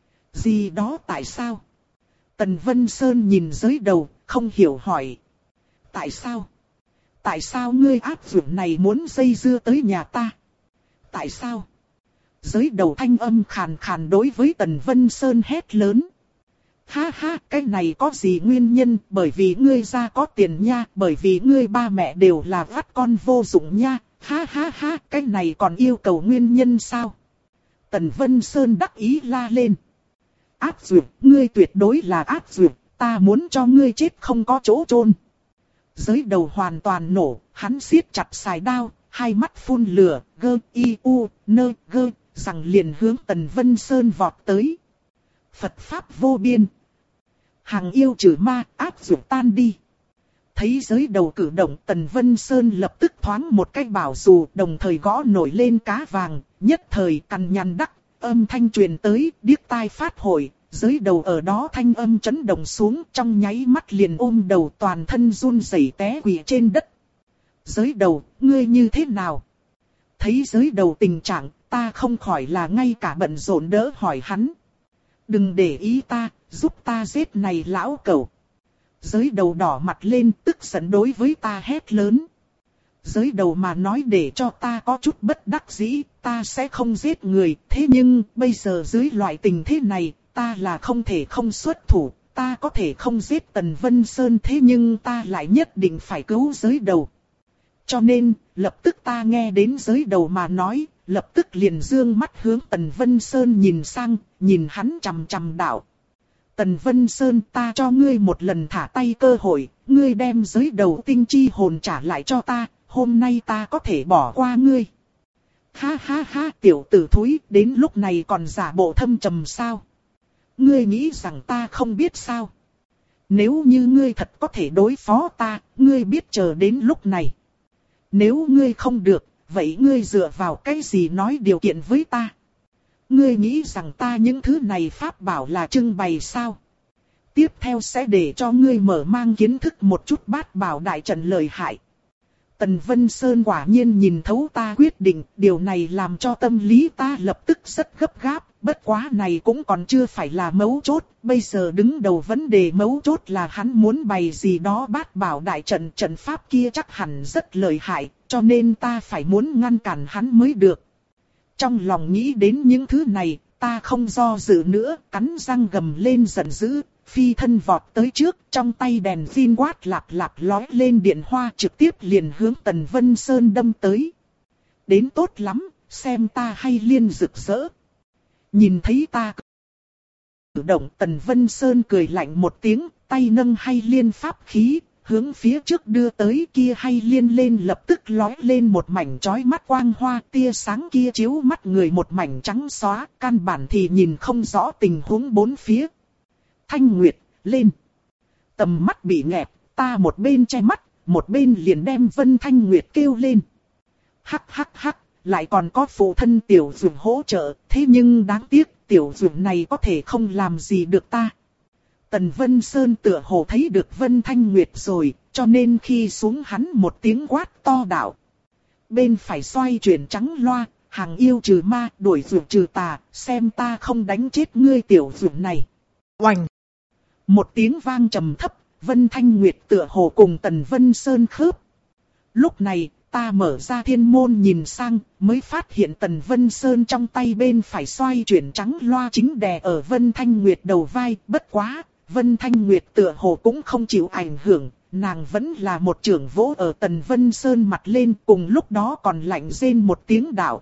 Gì đó tại sao? Tần Vân Sơn nhìn giới đầu, không hiểu hỏi. Tại sao? Tại sao ngươi áp dụng này muốn dây dưa tới nhà ta? Tại sao? Giới đầu thanh âm khàn khàn đối với Tần Vân Sơn hét lớn. Ha ha, cái này có gì nguyên nhân, bởi vì ngươi ra có tiền nha, bởi vì ngươi ba mẹ đều là vắt con vô dụng nha, ha ha ha, cái này còn yêu cầu nguyên nhân sao? Tần Vân Sơn đắc ý la lên. Áp dược, ngươi tuyệt đối là áp dược, ta muốn cho ngươi chết không có chỗ chôn. Giới đầu hoàn toàn nổ, hắn siết chặt xài đao, hai mắt phun lửa, gơ, y, u, nơ, gơ, rằng liền hướng Tần Vân Sơn vọt tới. Phật Pháp vô biên. Hằng yêu trừ ma, áp dụng tan đi. Thấy giới đầu cử động, Tần Vân Sơn lập tức thoáng một cái bảo dù, đồng thời gõ nổi lên cá vàng, nhất thời cằn nhằn đắc, âm thanh truyền tới, điếc tai phát hồi, giới đầu ở đó thanh âm chấn động xuống, trong nháy mắt liền ôm đầu toàn thân run rẩy té quỵ trên đất. Giới đầu, ngươi như thế nào? Thấy giới đầu tình trạng, ta không khỏi là ngay cả bận rộn đỡ hỏi hắn. Đừng để ý ta, giúp ta giết này lão cẩu. Giới đầu đỏ mặt lên, tức giận đối với ta hét lớn. Giới đầu mà nói để cho ta có chút bất đắc dĩ, ta sẽ không giết người. Thế nhưng, bây giờ dưới loại tình thế này, ta là không thể không xuất thủ. Ta có thể không giết Tần Vân Sơn, thế nhưng ta lại nhất định phải cứu giới đầu. Cho nên, lập tức ta nghe đến giới đầu mà nói, lập tức liền dương mắt hướng Tần Vân Sơn nhìn sang, nhìn hắn chằm chằm đạo. Tần Vân Sơn, ta cho ngươi một lần thả tay cơ hội, ngươi đem giới đầu tinh chi hồn trả lại cho ta, hôm nay ta có thể bỏ qua ngươi. Ha ha ha, tiểu tử thúi, đến lúc này còn giả bộ thâm trầm sao? Ngươi nghĩ rằng ta không biết sao? Nếu như ngươi thật có thể đối phó ta, ngươi biết chờ đến lúc này. Nếu ngươi không được, vậy ngươi dựa vào cái gì nói điều kiện với ta? Ngươi nghĩ rằng ta những thứ này pháp bảo là trưng bày sao? Tiếp theo sẽ để cho ngươi mở mang kiến thức một chút bát bảo đại trận lợi hại. Tần Vân Sơn quả nhiên nhìn thấu ta quyết định, điều này làm cho tâm lý ta lập tức rất gấp gáp, bất quá này cũng còn chưa phải là mấu chốt, bây giờ đứng đầu vấn đề mấu chốt là hắn muốn bày gì đó bát bảo đại trận, trận pháp kia chắc hẳn rất lợi hại, cho nên ta phải muốn ngăn cản hắn mới được. Trong lòng nghĩ đến những thứ này, ta không do dự nữa, cắn răng gầm lên giận dữ, phi thân vọt tới trước, trong tay đèn phin quát lạp lạp lói lên điện hoa trực tiếp liền hướng Tần Vân Sơn đâm tới. Đến tốt lắm, xem ta hay liên rực rỡ. Nhìn thấy ta cử động, Tần Vân Sơn cười lạnh một tiếng, tay nâng hay liên pháp khí, hướng phía trước đưa tới, kia hay liên lên lập tức lói lên một mảnh chói mắt quang hoa, tia sáng kia chiếu mắt người một mảnh trắng xóa, căn bản thì nhìn không rõ tình huống bốn phía. Thanh Nguyệt, lên. Tầm mắt bị nghẹt, ta một bên che mắt, một bên liền đem Vân Thanh Nguyệt kêu lên. Hắc hắc hắc, lại còn có phụ thân tiểu dược hỗ trợ, thế nhưng đáng tiếc, tiểu dược này có thể không làm gì được ta. Tần Vân Sơn tựa hồ thấy được Vân Thanh Nguyệt rồi, cho nên khi xuống hắn một tiếng quát to đạo. Bên phải xoay chuyển trắng loa, hàng yêu trừ ma, đuổi dược trừ tà, xem ta không đánh chết ngươi tiểu dược này. Oành! Một tiếng vang trầm thấp, Vân Thanh Nguyệt tựa hồ cùng Tần Vân Sơn khớp. Lúc này, ta mở ra thiên môn nhìn sang, mới phát hiện Tần Vân Sơn trong tay bên phải xoay chuyển trắng loa chính đè ở Vân Thanh Nguyệt đầu vai, bất quá. Vân Thanh Nguyệt tựa hồ cũng không chịu ảnh hưởng, nàng vẫn là một trưởng vỗ ở Tần Vân Sơn mặt lên, cùng lúc đó còn lạnh rên một tiếng đạo.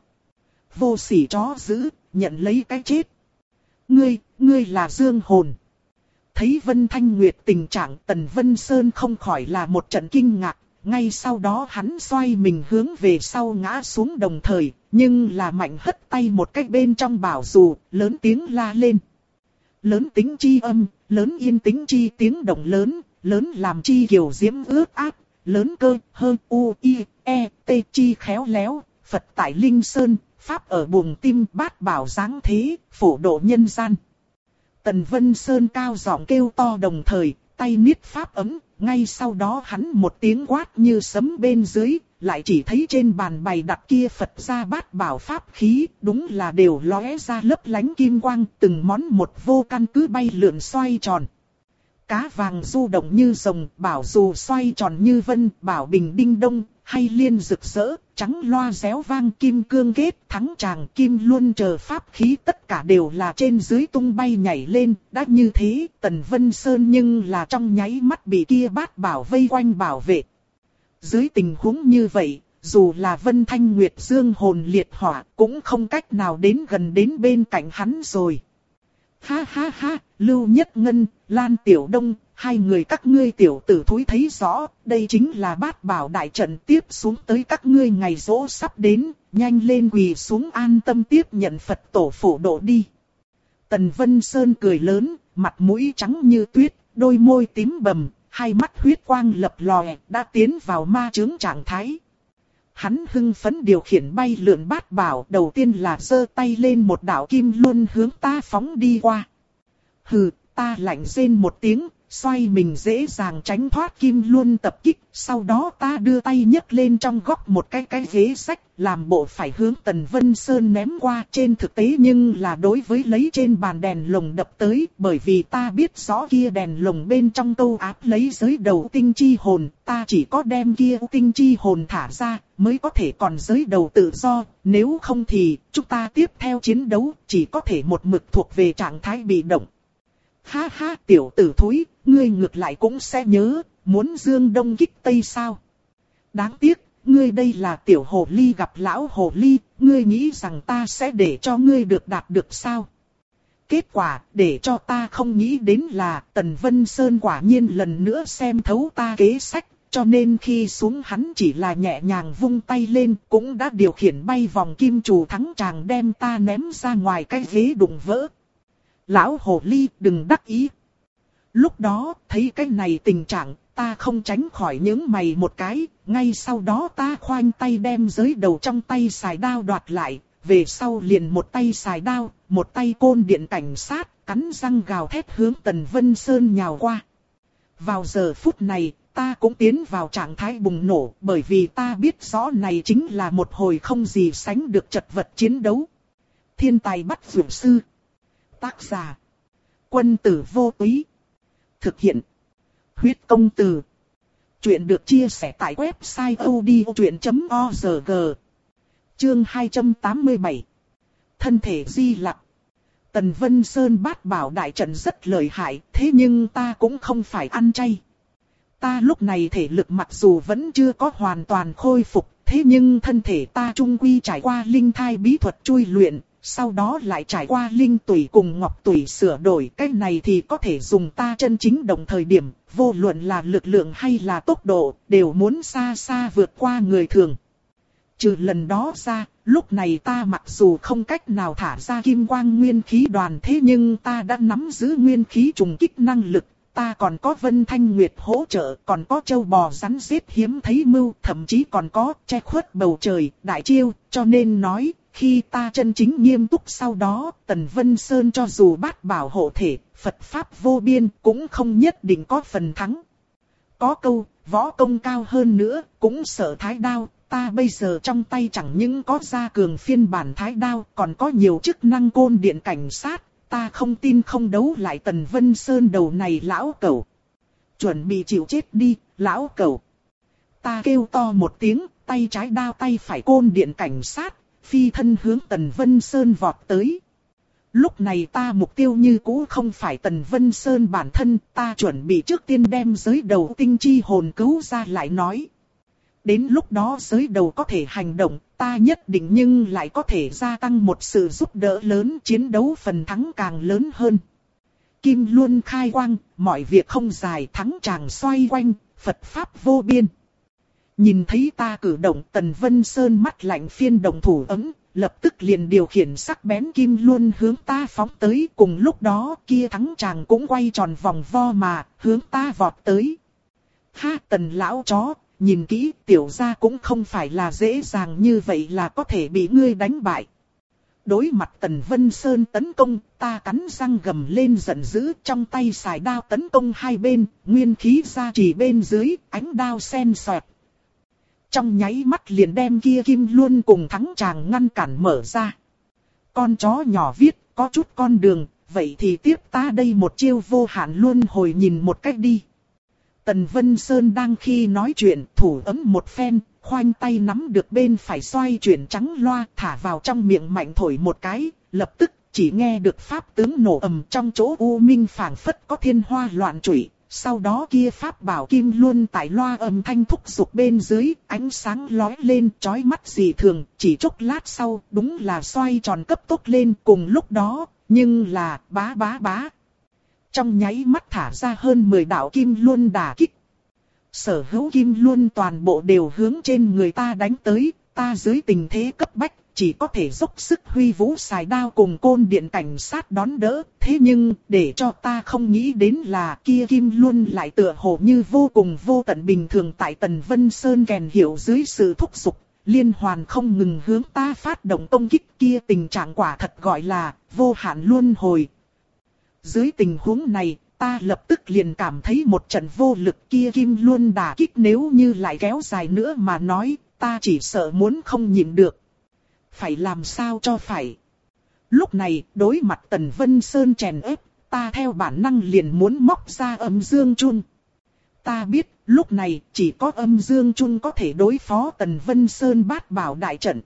Vô sỉ chó dữ, nhận lấy cái chết. Ngươi, ngươi là dương hồn. Thấy Vân Thanh Nguyệt tình trạng, Tần Vân Sơn không khỏi là một trận kinh ngạc, ngay sau đó hắn xoay mình hướng về sau ngã xuống đồng thời, nhưng là mạnh hất tay một cách bên trong bảo dù, lớn tiếng la lên. Lớn tính chi âm, lớn yên tính chi tiếng động lớn, lớn làm chi kiểu diễm ướt áp, lớn cơ, hơn u, i, e, t chi khéo léo, Phật tại Linh Sơn, Pháp ở buồng tim bát bảo dáng thế, phổ độ nhân gian. Tần Vân Sơn cao giọng kêu to đồng thời, tay niết pháp ấm, ngay sau đó hắn một tiếng quát như sấm bên dưới, lại chỉ thấy trên bàn bày đặt kia Phật gia bát bảo pháp khí, đúng là đều lóe ra lấp lánh kim quang, từng món một vô căn cứ bay lượn xoay tròn. Cá vàng du động như rồng, bảo dù xoay tròn như vân, bảo bình đinh đông, hay liên rực rỡ, trắng loa réo vang kim cương kết, thắng tràng kim luôn chờ pháp khí tất cả đều là trên dưới tung bay nhảy lên, đã như thế, Tần Vân Sơn nhưng là trong nháy mắt bị kia bát bảo vây quanh bảo vệ. Dưới tình huống như vậy, dù là Vân Thanh Nguyệt dương hồn liệt hỏa cũng không cách nào đến gần đến bên cạnh hắn rồi. Ha ha ha, Lưu Nhất Ngân, Lan Tiểu Đông, hai người các ngươi tiểu tử thúi thấy rõ, đây chính là bát bảo đại trận, tiếp xuống tới các ngươi ngày giỗ sắp đến, nhanh lên quỳ xuống an tâm tiếp nhận Phật tổ phổ độ đi. Tần Vân Sơn cười lớn, mặt mũi trắng như tuyết, đôi môi tím bầm, hai mắt huyết quang lập lòe, đã tiến vào ma chướng trạng thái. Hắn hưng phấn điều khiển bay lượn bát bảo, đầu tiên là giơ tay lên một đạo kim luân hướng ta phóng đi qua. Hừ, ta lạnh rên một tiếng, xoay mình dễ dàng tránh thoát kim luân tập kích, sau đó ta đưa tay nhấc lên trong góc một cái cái ghế sách, làm bộ phải hướng Tần Vân Sơn ném qua, trên thực tế nhưng là đối với lấy trên bàn đèn lồng đập tới, bởi vì ta biết rõ kia đèn lồng bên trong câu áp lấy giới đầu tinh chi hồn, ta chỉ có đem kia tinh chi hồn thả ra, mới có thể còn giới đầu tự do, nếu không thì chúng ta tiếp theo chiến đấu chỉ có thể một mực thuộc về trạng thái bị động. Ha ha, tiểu tử thúi, ngươi ngược lại cũng sẽ nhớ, muốn dương đông kích tây sao? Đáng tiếc, ngươi đây là tiểu hồ ly gặp lão hồ ly, ngươi nghĩ rằng ta sẽ để cho ngươi được đạt được sao? Kết quả, để cho ta không nghĩ đến là Tần Vân Sơn quả nhiên lần nữa xem thấu ta kế sách, cho nên khi xuống hắn chỉ là nhẹ nhàng vung tay lên, cũng đã điều khiển bay vòng kim trù thắng chàng đem ta ném ra ngoài cái ghế đụng vỡ. Lão hồ ly, đừng đắc ý. Lúc đó, thấy cái này tình trạng, ta không tránh khỏi những mày một cái, ngay sau đó ta khoanh tay đem giới đầu trong tay xài đao đoạt lại, về sau liền một tay xài đao, một tay côn điện cảnh sát, cắn răng gào thét hướng Tần Vân Sơn nhào qua. Vào giờ phút này, ta cũng tiến vào trạng thái bùng nổ, bởi vì ta biết rõ này chính là một hồi không gì sánh được chật vật chiến đấu. Thiên tài bắt dược sư. Tác giả: Quân tử vô túy. Thực hiện: Huyết công từ. Chuyện được chia sẻ tại website odchuyện chấm org. Chương hai trăm tám mươi bảy. thân thể di lặc. Tần Vân Sơn bát bảo đại trận rất lợi hại, thế nhưng ta cũng không phải ăn chay. Ta lúc này thể lực mặc dù vẫn chưa có hoàn toàn khôi phục, thế nhưng thân thể ta trung quy trải qua linh thai bí thuật chui luyện, sau đó lại trải qua linh tủy cùng ngọc tủy sửa đổi. Cái này thì có thể dùng ta chân chính đồng thời điểm, vô luận là lực lượng hay là tốc độ, đều muốn xa xa vượt qua người thường. Trừ lần đó ra, lúc này ta mặc dù không cách nào thả ra kim quang nguyên khí đoàn, thế nhưng ta đã nắm giữ nguyên khí trùng kích năng lực. Ta còn có Vân Thanh Nguyệt hỗ trợ, còn có châu bò rắn giết hiếm thấy mưu, thậm chí còn có che khuất bầu trời, đại chiêu, cho nên nói, khi ta chân chính nghiêm túc sau đó, Tần Vân Sơn cho dù bát bảo hộ thể, Phật Pháp vô biên, cũng không nhất định có phần thắng. Có câu, võ công cao hơn nữa, cũng sợ thái đao, ta bây giờ trong tay chẳng những có gia cường phiên bản thái đao, còn có nhiều chức năng côn điện cảnh sát. Ta không tin không đấu lại Tần Vân Sơn đầu này lão cẩu. Chuẩn bị chịu chết đi, lão cẩu. Ta kêu to một tiếng, tay trái đao tay phải côn điện cảnh sát, phi thân hướng Tần Vân Sơn vọt tới. Lúc này ta mục tiêu như cũ không phải Tần Vân Sơn bản thân, ta chuẩn bị trước tiên đem giới đầu tinh chi hồn cứu ra lại nói. Đến lúc đó giới đầu có thể hành động, ta nhất định nhưng lại có thể gia tăng một sự giúp đỡ lớn, chiến đấu phần thắng càng lớn hơn. Kim Luân khai quang, mọi việc không dài, thắng chàng xoay quanh, Phật Pháp vô biên. Nhìn thấy ta cử động, Tần Vân Sơn mắt lạnh phiên động thủ ấm, lập tức liền điều khiển sắc bén Kim Luân hướng ta phóng tới. Cùng lúc đó kia thắng chàng cũng quay tròn vòng vo mà, hướng ta vọt tới. Ha, Tần lão chó! Nhìn kỹ, tiểu gia cũng không phải là dễ dàng như vậy là có thể bị ngươi đánh bại. Đối mặt Tần Vân Sơn tấn công, ta cắn răng gầm lên giận dữ, trong tay xài đao tấn công hai bên, nguyên khí gia trì bên dưới, ánh đao xen xoẹt. Trong nháy mắt liền đem kia Kim Luân cùng thắng chàng ngăn cản mở ra. Con chó nhỏ viết, có chút con đường, vậy thì tiếp ta đây một chiêu vô hạn luân hồi nhìn một cách đi. Tần Vân Sơn đang khi nói chuyện, thủ ấm một phen, khoanh tay nắm được bên phải xoay chuyển trắng loa, thả vào trong miệng mạnh thổi một cái, lập tức chỉ nghe được pháp tướng nổ ầm trong chỗ u minh phảng phất có thiên hoa loạn trụy. Sau đó kia pháp bảo Kim Luân tại loa âm thanh thúc giục bên dưới, ánh sáng lóe lên chói mắt dị thường, chỉ chốc lát sau, đúng là xoay tròn cấp tốc lên cùng lúc đó, nhưng là bá bá bá. Trong nháy mắt thả ra hơn mười đạo Kim Luân đả kích. Sở hữu Kim Luân toàn bộ đều hướng trên người ta đánh tới, ta dưới tình thế cấp bách, chỉ có thể dốc sức huy vũ xài đao cùng côn điện cảnh sát đón đỡ. Thế nhưng, để cho ta không nghĩ đến là kia Kim Luân lại tựa hồ như vô cùng vô tận bình thường tại Tần Vân Sơn kèn hiệu dưới sự thúc giục, liên hoàn không ngừng hướng ta phát động công kích. Kia tình trạng quả thật gọi là vô hạn luân hồi. Dưới tình huống này, ta lập tức liền cảm thấy một trận vô lực, kia Kim Luân đả kích nếu như lại kéo dài nữa mà nói, ta chỉ sợ muốn không nhịn được. Phải làm sao cho phải. Lúc này, đối mặt Tần Vân Sơn chèn ép, ta theo bản năng liền muốn móc ra âm dương chun. Ta biết, lúc này, chỉ có âm dương chun có thể đối phó Tần Vân Sơn bát bảo đại trận.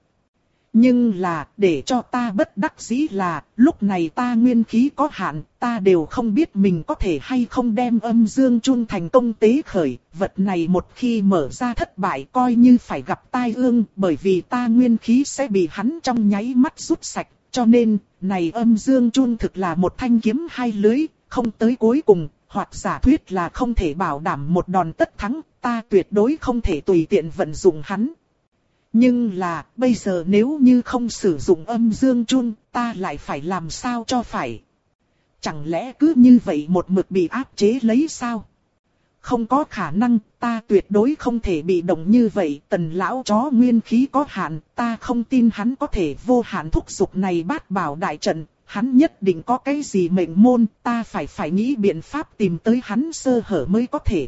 Nhưng là, để cho ta bất đắc dĩ là, lúc này ta nguyên khí có hạn, ta đều không biết mình có thể hay không đem âm dương chun thành công tế khởi. Vật này một khi mở ra thất bại coi như phải gặp tai ương, bởi vì ta nguyên khí sẽ bị hắn trong nháy mắt rút sạch. Cho nên, này âm dương chun thực là một thanh kiếm hai lưới, không tới cuối cùng, hoặc giả thuyết là không thể bảo đảm một đòn tất thắng, ta tuyệt đối không thể tùy tiện vận dụng hắn. Nhưng là, bây giờ nếu như không sử dụng âm dương chun, ta lại phải làm sao cho phải? Chẳng lẽ cứ như vậy một mực bị áp chế lấy sao? Không có khả năng, ta tuyệt đối không thể bị động như vậy. Tần lão chó nguyên khí có hạn, ta không tin hắn có thể vô hạn thúc giục này bát bảo đại trận. Hắn nhất định có cái gì mệnh môn, ta phải phải nghĩ biện pháp tìm tới hắn sơ hở mới có thể.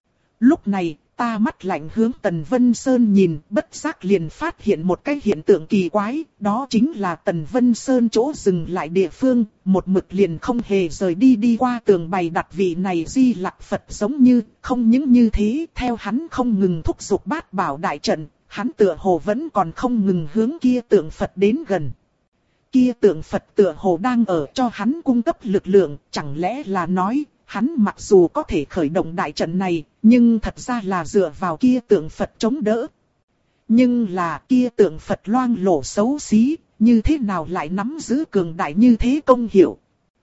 Lúc này, ta mắt lạnh hướng Tần Vân Sơn nhìn, bất giác liền phát hiện một cái hiện tượng kỳ quái, đó chính là Tần Vân Sơn chỗ dừng lại địa phương, một mực liền không hề rời đi đi qua tường bày đặt vị này Di Lặc Phật giống như, không những như thế, theo hắn không ngừng thúc giục bát bảo đại trận, hắn tựa hồ vẫn còn không ngừng hướng kia tượng Phật đến gần. kia tượng Phật tựa hồ đang ở cho hắn cung cấp lực lượng, chẳng lẽ là nói, hắn mặc dù có thể khởi động đại trận này, nhưng thật ra là dựa vào kia tượng Phật chống đỡ. Nhưng là kia tượng Phật loang lổ xấu xí, như thế nào lại nắm giữ cường đại như thế công hiệu?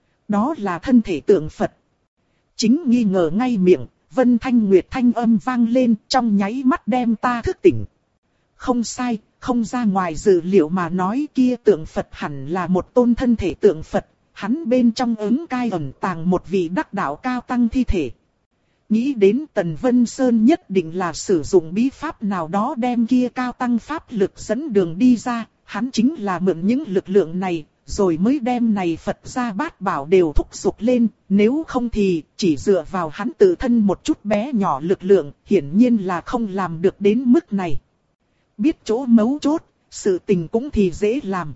Đó là thân thể tượng Phật. Chính nghi ngờ ngay miệng, Vân Thanh Nguyệt thanh âm vang lên trong nháy mắt đem ta thức tỉnh. Không sai, không ra ngoài dự liệu mà nói kia tượng Phật hẳn là một tôn thân thể tượng Phật, hắn bên trong ứng cai ẩn tàng một vị đắc đạo cao tăng thi thể. Nghĩ đến Tần Vân Sơn nhất định là sử dụng bí pháp nào đó đem kia cao tăng pháp lực dẫn đường đi ra, hắn chính là mượn những lực lượng này, rồi mới đem này Phật gia bát bảo đều thúc giục lên, nếu không thì chỉ dựa vào hắn tự thân một chút bé nhỏ lực lượng, hiển nhiên là không làm được đến mức này. Biết chỗ mấu chốt, sự tình cũng thì dễ làm.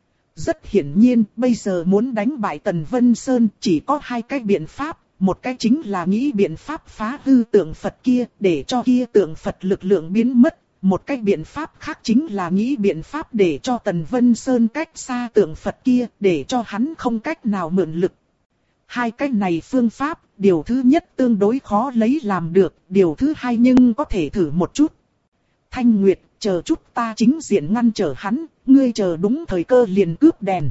Rất hiển nhiên, bây giờ muốn đánh bại Tần Vân Sơn chỉ có hai cái biện pháp. Một cái chính là nghĩ biện pháp phá hư tượng Phật kia để cho kia tượng Phật lực lượng biến mất. Một cái biện pháp khác chính là nghĩ biện pháp để cho Tần Vân Sơn cách xa tượng Phật kia để cho hắn không cách nào mượn lực. Hai cái này phương pháp, điều thứ nhất tương đối khó lấy làm được, điều thứ hai nhưng có thể thử một chút. Thanh Nguyệt, chờ chút ta chính diện ngăn trở hắn, ngươi chờ đúng thời cơ liền cướp đèn.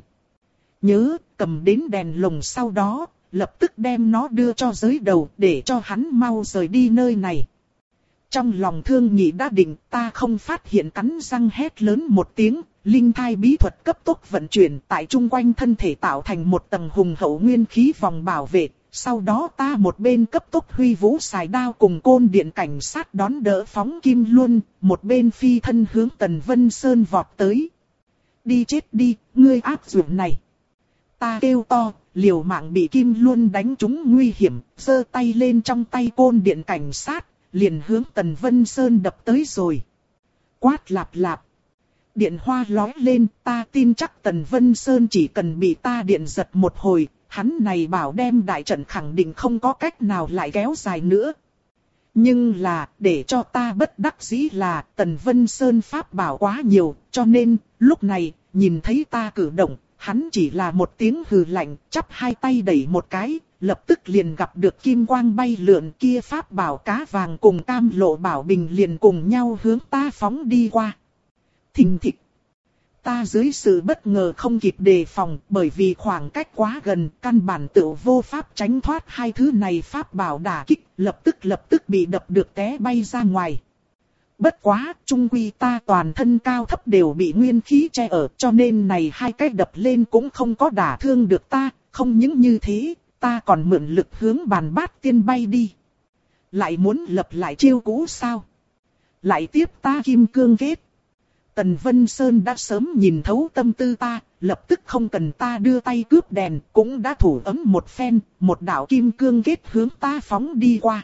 Nhớ, cầm đến đèn lồng sau đó, lập tức đem nó đưa cho giới đầu để cho hắn mau rời đi nơi này. Trong lòng Thương Nhị đã định, ta không phát hiện, cắn răng hét lớn một tiếng, linh thai bí thuật cấp tốc vận chuyển tại chung quanh thân thể tạo thành một tầng hùng hậu nguyên khí vòng bảo vệ. Sau đó ta một bên cấp tốc huy vũ xài đao cùng côn điện cảnh sát đón đỡ phóng kim luân, một bên phi thân hướng Tần Vân Sơn vọt tới. Đi chết đi, ngươi ác dụng này. Ta kêu to, liều mạng bị kim luân đánh trúng nguy hiểm, giơ tay lên trong tay côn điện cảnh sát, liền hướng Tần Vân Sơn đập tới rồi. Quát lạp lạp. Điện hoa lói lên, ta tin chắc Tần Vân Sơn chỉ cần bị ta điện giật một hồi, hắn này bảo đem đại trận khẳng định không có cách nào lại kéo dài nữa. Nhưng là, để cho ta bất đắc dĩ là Tần Vân Sơn pháp bảo quá nhiều, cho nên, lúc này, nhìn thấy ta cử động, hắn chỉ là một tiếng hừ lạnh, chắp hai tay đẩy một cái, lập tức liền gặp được kim quang bay lượn kia pháp bảo cá vàng cùng cam lộ bảo bình liền cùng nhau hướng ta phóng đi qua. Thình thịch. Ta dưới sự bất ngờ không kịp đề phòng, bởi vì khoảng cách quá gần, căn bản tự vô pháp tránh thoát hai thứ này pháp bảo đả kích, lập tức lập tức bị đập được té bay ra ngoài. Bất quá, chung quy ta toàn thân cao thấp đều bị nguyên khí che ở, cho nên này hai cái đập lên cũng không có đả thương được ta, không những như thế, ta còn mượn lực hướng bàn bát tiên bay đi. Lại muốn lập lại chiêu cũ sao? Lại tiếp ta kim cương kết. Tần Vân Sơn đã sớm nhìn thấu tâm tư ta, lập tức không cần ta đưa tay cướp đèn, cũng đã thủ ấm một phen, một đạo kim cương kết hướng ta phóng đi qua.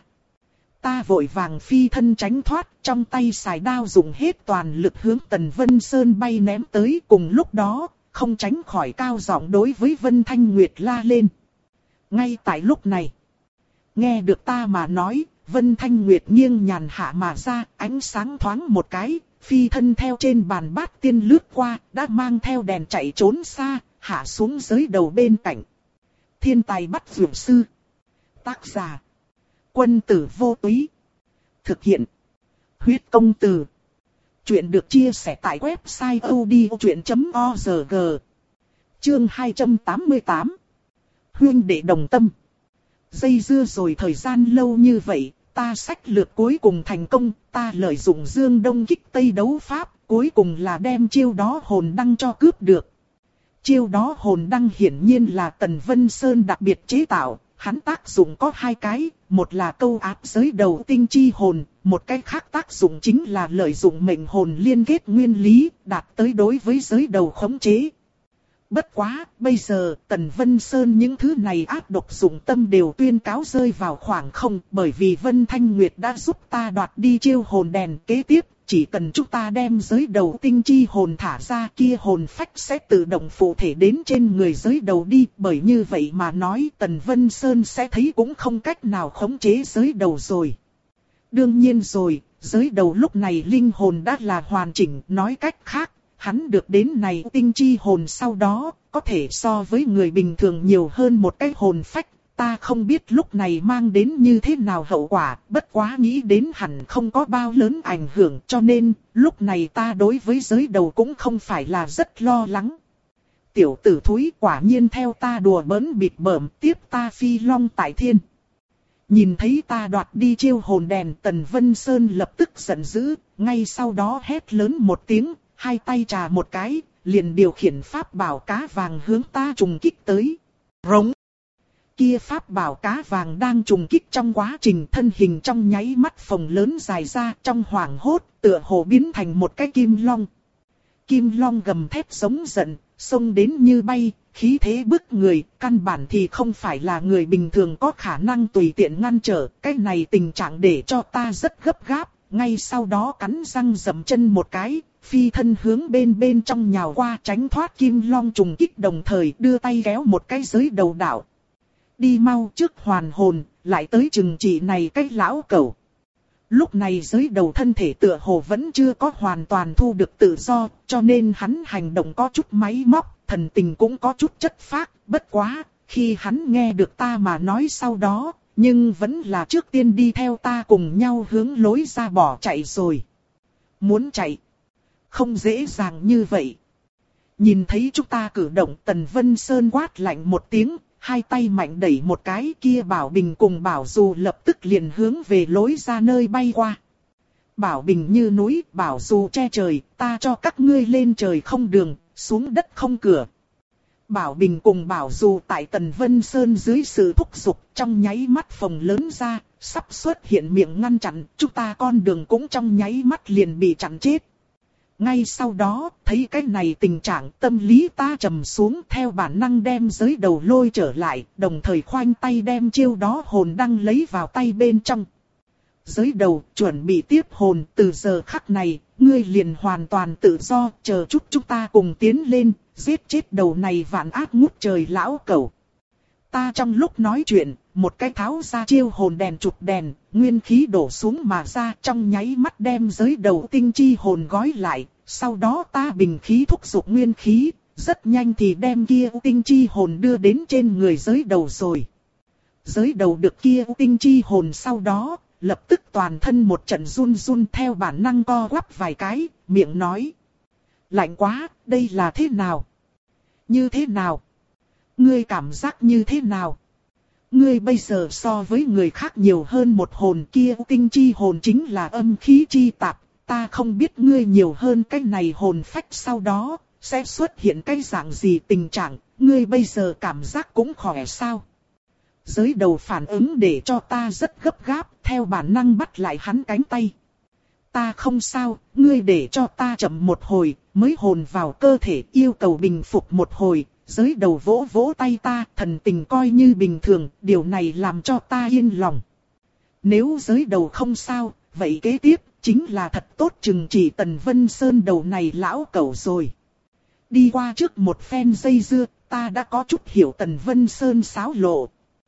Ta vội vàng phi thân tránh thoát, trong tay xài đao dùng hết toàn lực hướng Tần Vân Sơn bay ném tới, cùng lúc đó, không tránh khỏi cao giọng đối với Vân Thanh Nguyệt la lên. Ngay tại lúc này, nghe được ta mà nói, Vân Thanh Nguyệt nghiêng nhàn hạ mà ra, ánh sáng thoáng một cái, phi thân theo trên bàn bát tiên lướt qua, đã mang theo đèn chạy trốn xa, hạ xuống dưới đầu bên cạnh. Thiên tài bắt dược sư. Tác giả: Quân tử vô túy. Thực hiện: Huyết công từ. Chuyện được chia sẻ tại website odchuyện chấm org. Chương hai trăm tám mươi tám. Huynh đệ đồng tâm. Dây dưa rồi thời gian lâu như vậy, ta sách lược cuối cùng thành công, ta lợi dụng Dương Đông kích Tây đấu pháp, cuối cùng là đem chiêu đó hồn đăng cho cướp được. Chiêu đó hồn đăng hiển nhiên là Tần Vân Sơn đặc biệt chế tạo, hắn tác dụng có hai cái, một là câu áp giới đầu tinh chi hồn, một cái khác tác dụng chính là lợi dụng mệnh hồn liên kết nguyên lý, đạt tới đối với giới đầu khống chế. Bất quá, bây giờ, Tần Vân Sơn những thứ này ác độc dụng tâm đều tuyên cáo rơi vào khoảng không, bởi vì Vân Thanh Nguyệt đã giúp ta đoạt đi chiêu hồn đèn kế tiếp, chỉ cần chúng ta đem giới đầu tinh chi hồn thả ra kia hồn phách sẽ tự động phụ thể đến trên người giới đầu đi, bởi như vậy mà nói Tần Vân Sơn sẽ thấy cũng không cách nào khống chế giới đầu rồi. Đương nhiên rồi, giới đầu lúc này linh hồn đã là hoàn chỉnh, nói cách khác, hắn được đến này tinh chi hồn sau đó, có thể so với người bình thường nhiều hơn một cái hồn phách. Ta không biết lúc này mang đến như thế nào hậu quả, bất quá nghĩ đến hẳn không có bao lớn ảnh hưởng, cho nên, lúc này ta đối với giới đầu cũng không phải là rất lo lắng. Tiểu tử thúi quả nhiên theo ta đùa bỡn bịt bợm, tiếp ta phi long tại thiên. Nhìn thấy ta đoạt đi chiêu hồn đèn, Tần Vân Sơn lập tức giận dữ, ngay sau đó hét lớn một tiếng, hai tay trà một cái, liền điều khiển pháp bảo cá vàng hướng ta trùng kích tới. Rống! Kia pháp bảo cá vàng đang trùng kích trong quá trình thân hình trong nháy mắt phồng lớn dài ra, trong hoảng hốt, tựa hồ biến thành một cái kim long. Kim long gầm thét giống giận, xông đến như bay, khí thế bức người, căn bản thì không phải là người bình thường có khả năng tùy tiện ngăn trở. Cái này tình trạng để cho ta rất gấp gáp, ngay sau đó cắn răng dậm chân một cái, phi thân hướng bên bên trong nhào qua, tránh thoát kim long trùng kích, đồng thời đưa tay kéo một cái giới đầu đạo. Đi mau trước hoàn hồn, lại tới chừng trị này cái lão cẩu. Lúc này giới đầu thân thể tựa hồ vẫn chưa có hoàn toàn thu được tự do, cho nên hắn hành động có chút máy móc, thần tình cũng có chút chất phác. Bất quá, khi hắn nghe được ta mà nói sau đó, nhưng vẫn là trước tiên đi theo ta cùng nhau hướng lối ra bỏ chạy rồi. Muốn chạy, không dễ dàng như vậy. Nhìn thấy chúng ta cử động, Tần Vân Sơn quát lạnh một tiếng, hai tay mạnh đẩy một cái, kia Bảo Bình cùng Bảo Du lập tức liền hướng về lối ra nơi bay qua. Bảo Bình như núi, Bảo Du che trời, ta cho các ngươi lên trời không đường, xuống đất không cửa. Bảo Bình cùng Bảo Du tại Tần Vân Sơn dưới sự thúc giục, trong nháy mắt phồng lớn ra, sắp xuất hiện miệng ngăn chặn, chúng ta con đường cũng trong nháy mắt liền bị chặn chết. Ngay sau đó, thấy cái này tình trạng, tâm lý ta trầm xuống, theo bản năng đem giới đầu lôi trở lại, đồng thời khoanh tay đem chiêu đó hồn đăng lấy vào tay bên trong. Giới đầu, chuẩn bị tiếp hồn, từ giờ khắc này, ngươi liền hoàn toàn tự do, chờ chút chúng ta cùng tiến lên, giết chết đầu này vạn ác ngút trời lão cẩu. Ta trong lúc nói chuyện, một cái tháo ra chiêu hồn đèn chụp đèn, nguyên khí đổ xuống mà ra, trong nháy mắt đem giới đầu tinh chi hồn gói lại. Sau đó ta bình khí thúc giục nguyên khí, rất nhanh thì đem kia tinh chi hồn đưa đến trên người giới đầu rồi. Giới đầu được kia tinh chi hồn sau đó, lập tức toàn thân một trận run run, theo bản năng co quắp vài cái, miệng nói. Lạnh quá, đây là thế nào? Như thế nào? Ngươi cảm giác như thế nào? Ngươi bây giờ so với người khác nhiều hơn một hồn, kia tinh chi hồn chính là âm khí chi tạp. Ta không biết ngươi nhiều hơn cái này hồn phách sau đó, sẽ xuất hiện cái dạng gì tình trạng, ngươi bây giờ cảm giác cũng khỏe sao? Giới đầu phản ứng để cho ta rất gấp gáp, theo bản năng bắt lại hắn cánh tay. Ta không sao, ngươi để cho ta chậm một hồi, mới hồn vào cơ thể, yêu cầu bình phục một hồi. Giới đầu vỗ vỗ tay ta, thần tình coi như bình thường, điều này làm cho ta yên lòng. Nếu giới đầu không sao, vậy kế tiếp chính là thật tốt chừng trị Tần Vân Sơn đầu này lão cẩu rồi. Đi qua trước một phen dây dưa, ta đã có chút hiểu Tần Vân Sơn xáo lộ.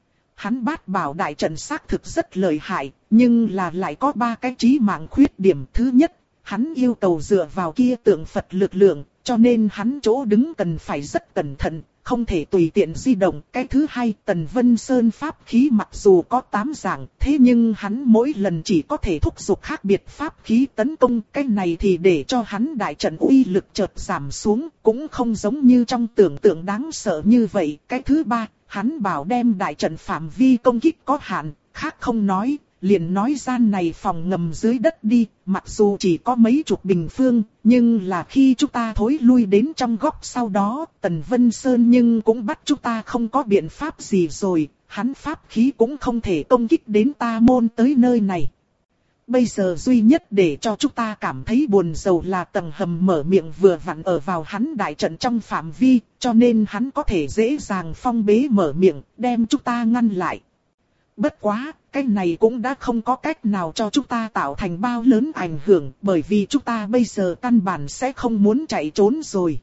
Hắn bát bảo đại trận xác thực rất lợi hại, nhưng là lại có ba cái chí mạng khuyết điểm. Thứ nhất, hắn yêu cầu dựa vào kia tượng Phật lực lượng, cho nên hắn chỗ đứng cần phải rất cẩn thận, không thể tùy tiện di động. Cái thứ hai, Tần Vân Sơn pháp khí mặc dù có tám dạng, thế nhưng hắn mỗi lần chỉ có thể thúc giục khác biệt pháp khí tấn công. Cái này thì để cho hắn đại trận uy lực chợt giảm xuống, cũng không giống như trong tưởng tượng đáng sợ như vậy. Cái thứ ba, hắn bảo đem đại trận phạm vi công kích có hạn, khác không nói, liền nói gian này phòng ngầm dưới đất đi, mặc dù chỉ có mấy chục bình phương, nhưng là khi chúng ta thối lui đến trong góc sau đó, Tần Vân Sơn nhưng cũng bắt chúng ta không có biện pháp gì rồi, hắn pháp khí cũng không thể công kích đến ta môn tới nơi này. Bây giờ duy nhất để cho chúng ta cảm thấy buồn rầu là tầng hầm mở miệng vừa vặn ở vào hắn đại trận trong phạm vi, cho nên hắn có thể dễ dàng phong bế mở miệng, đem chúng ta ngăn lại. Bất quá, cái này cũng đã không có cách nào cho chúng ta tạo thành bao lớn ảnh hưởng, bởi vì chúng ta bây giờ căn bản sẽ không muốn chạy trốn rồi.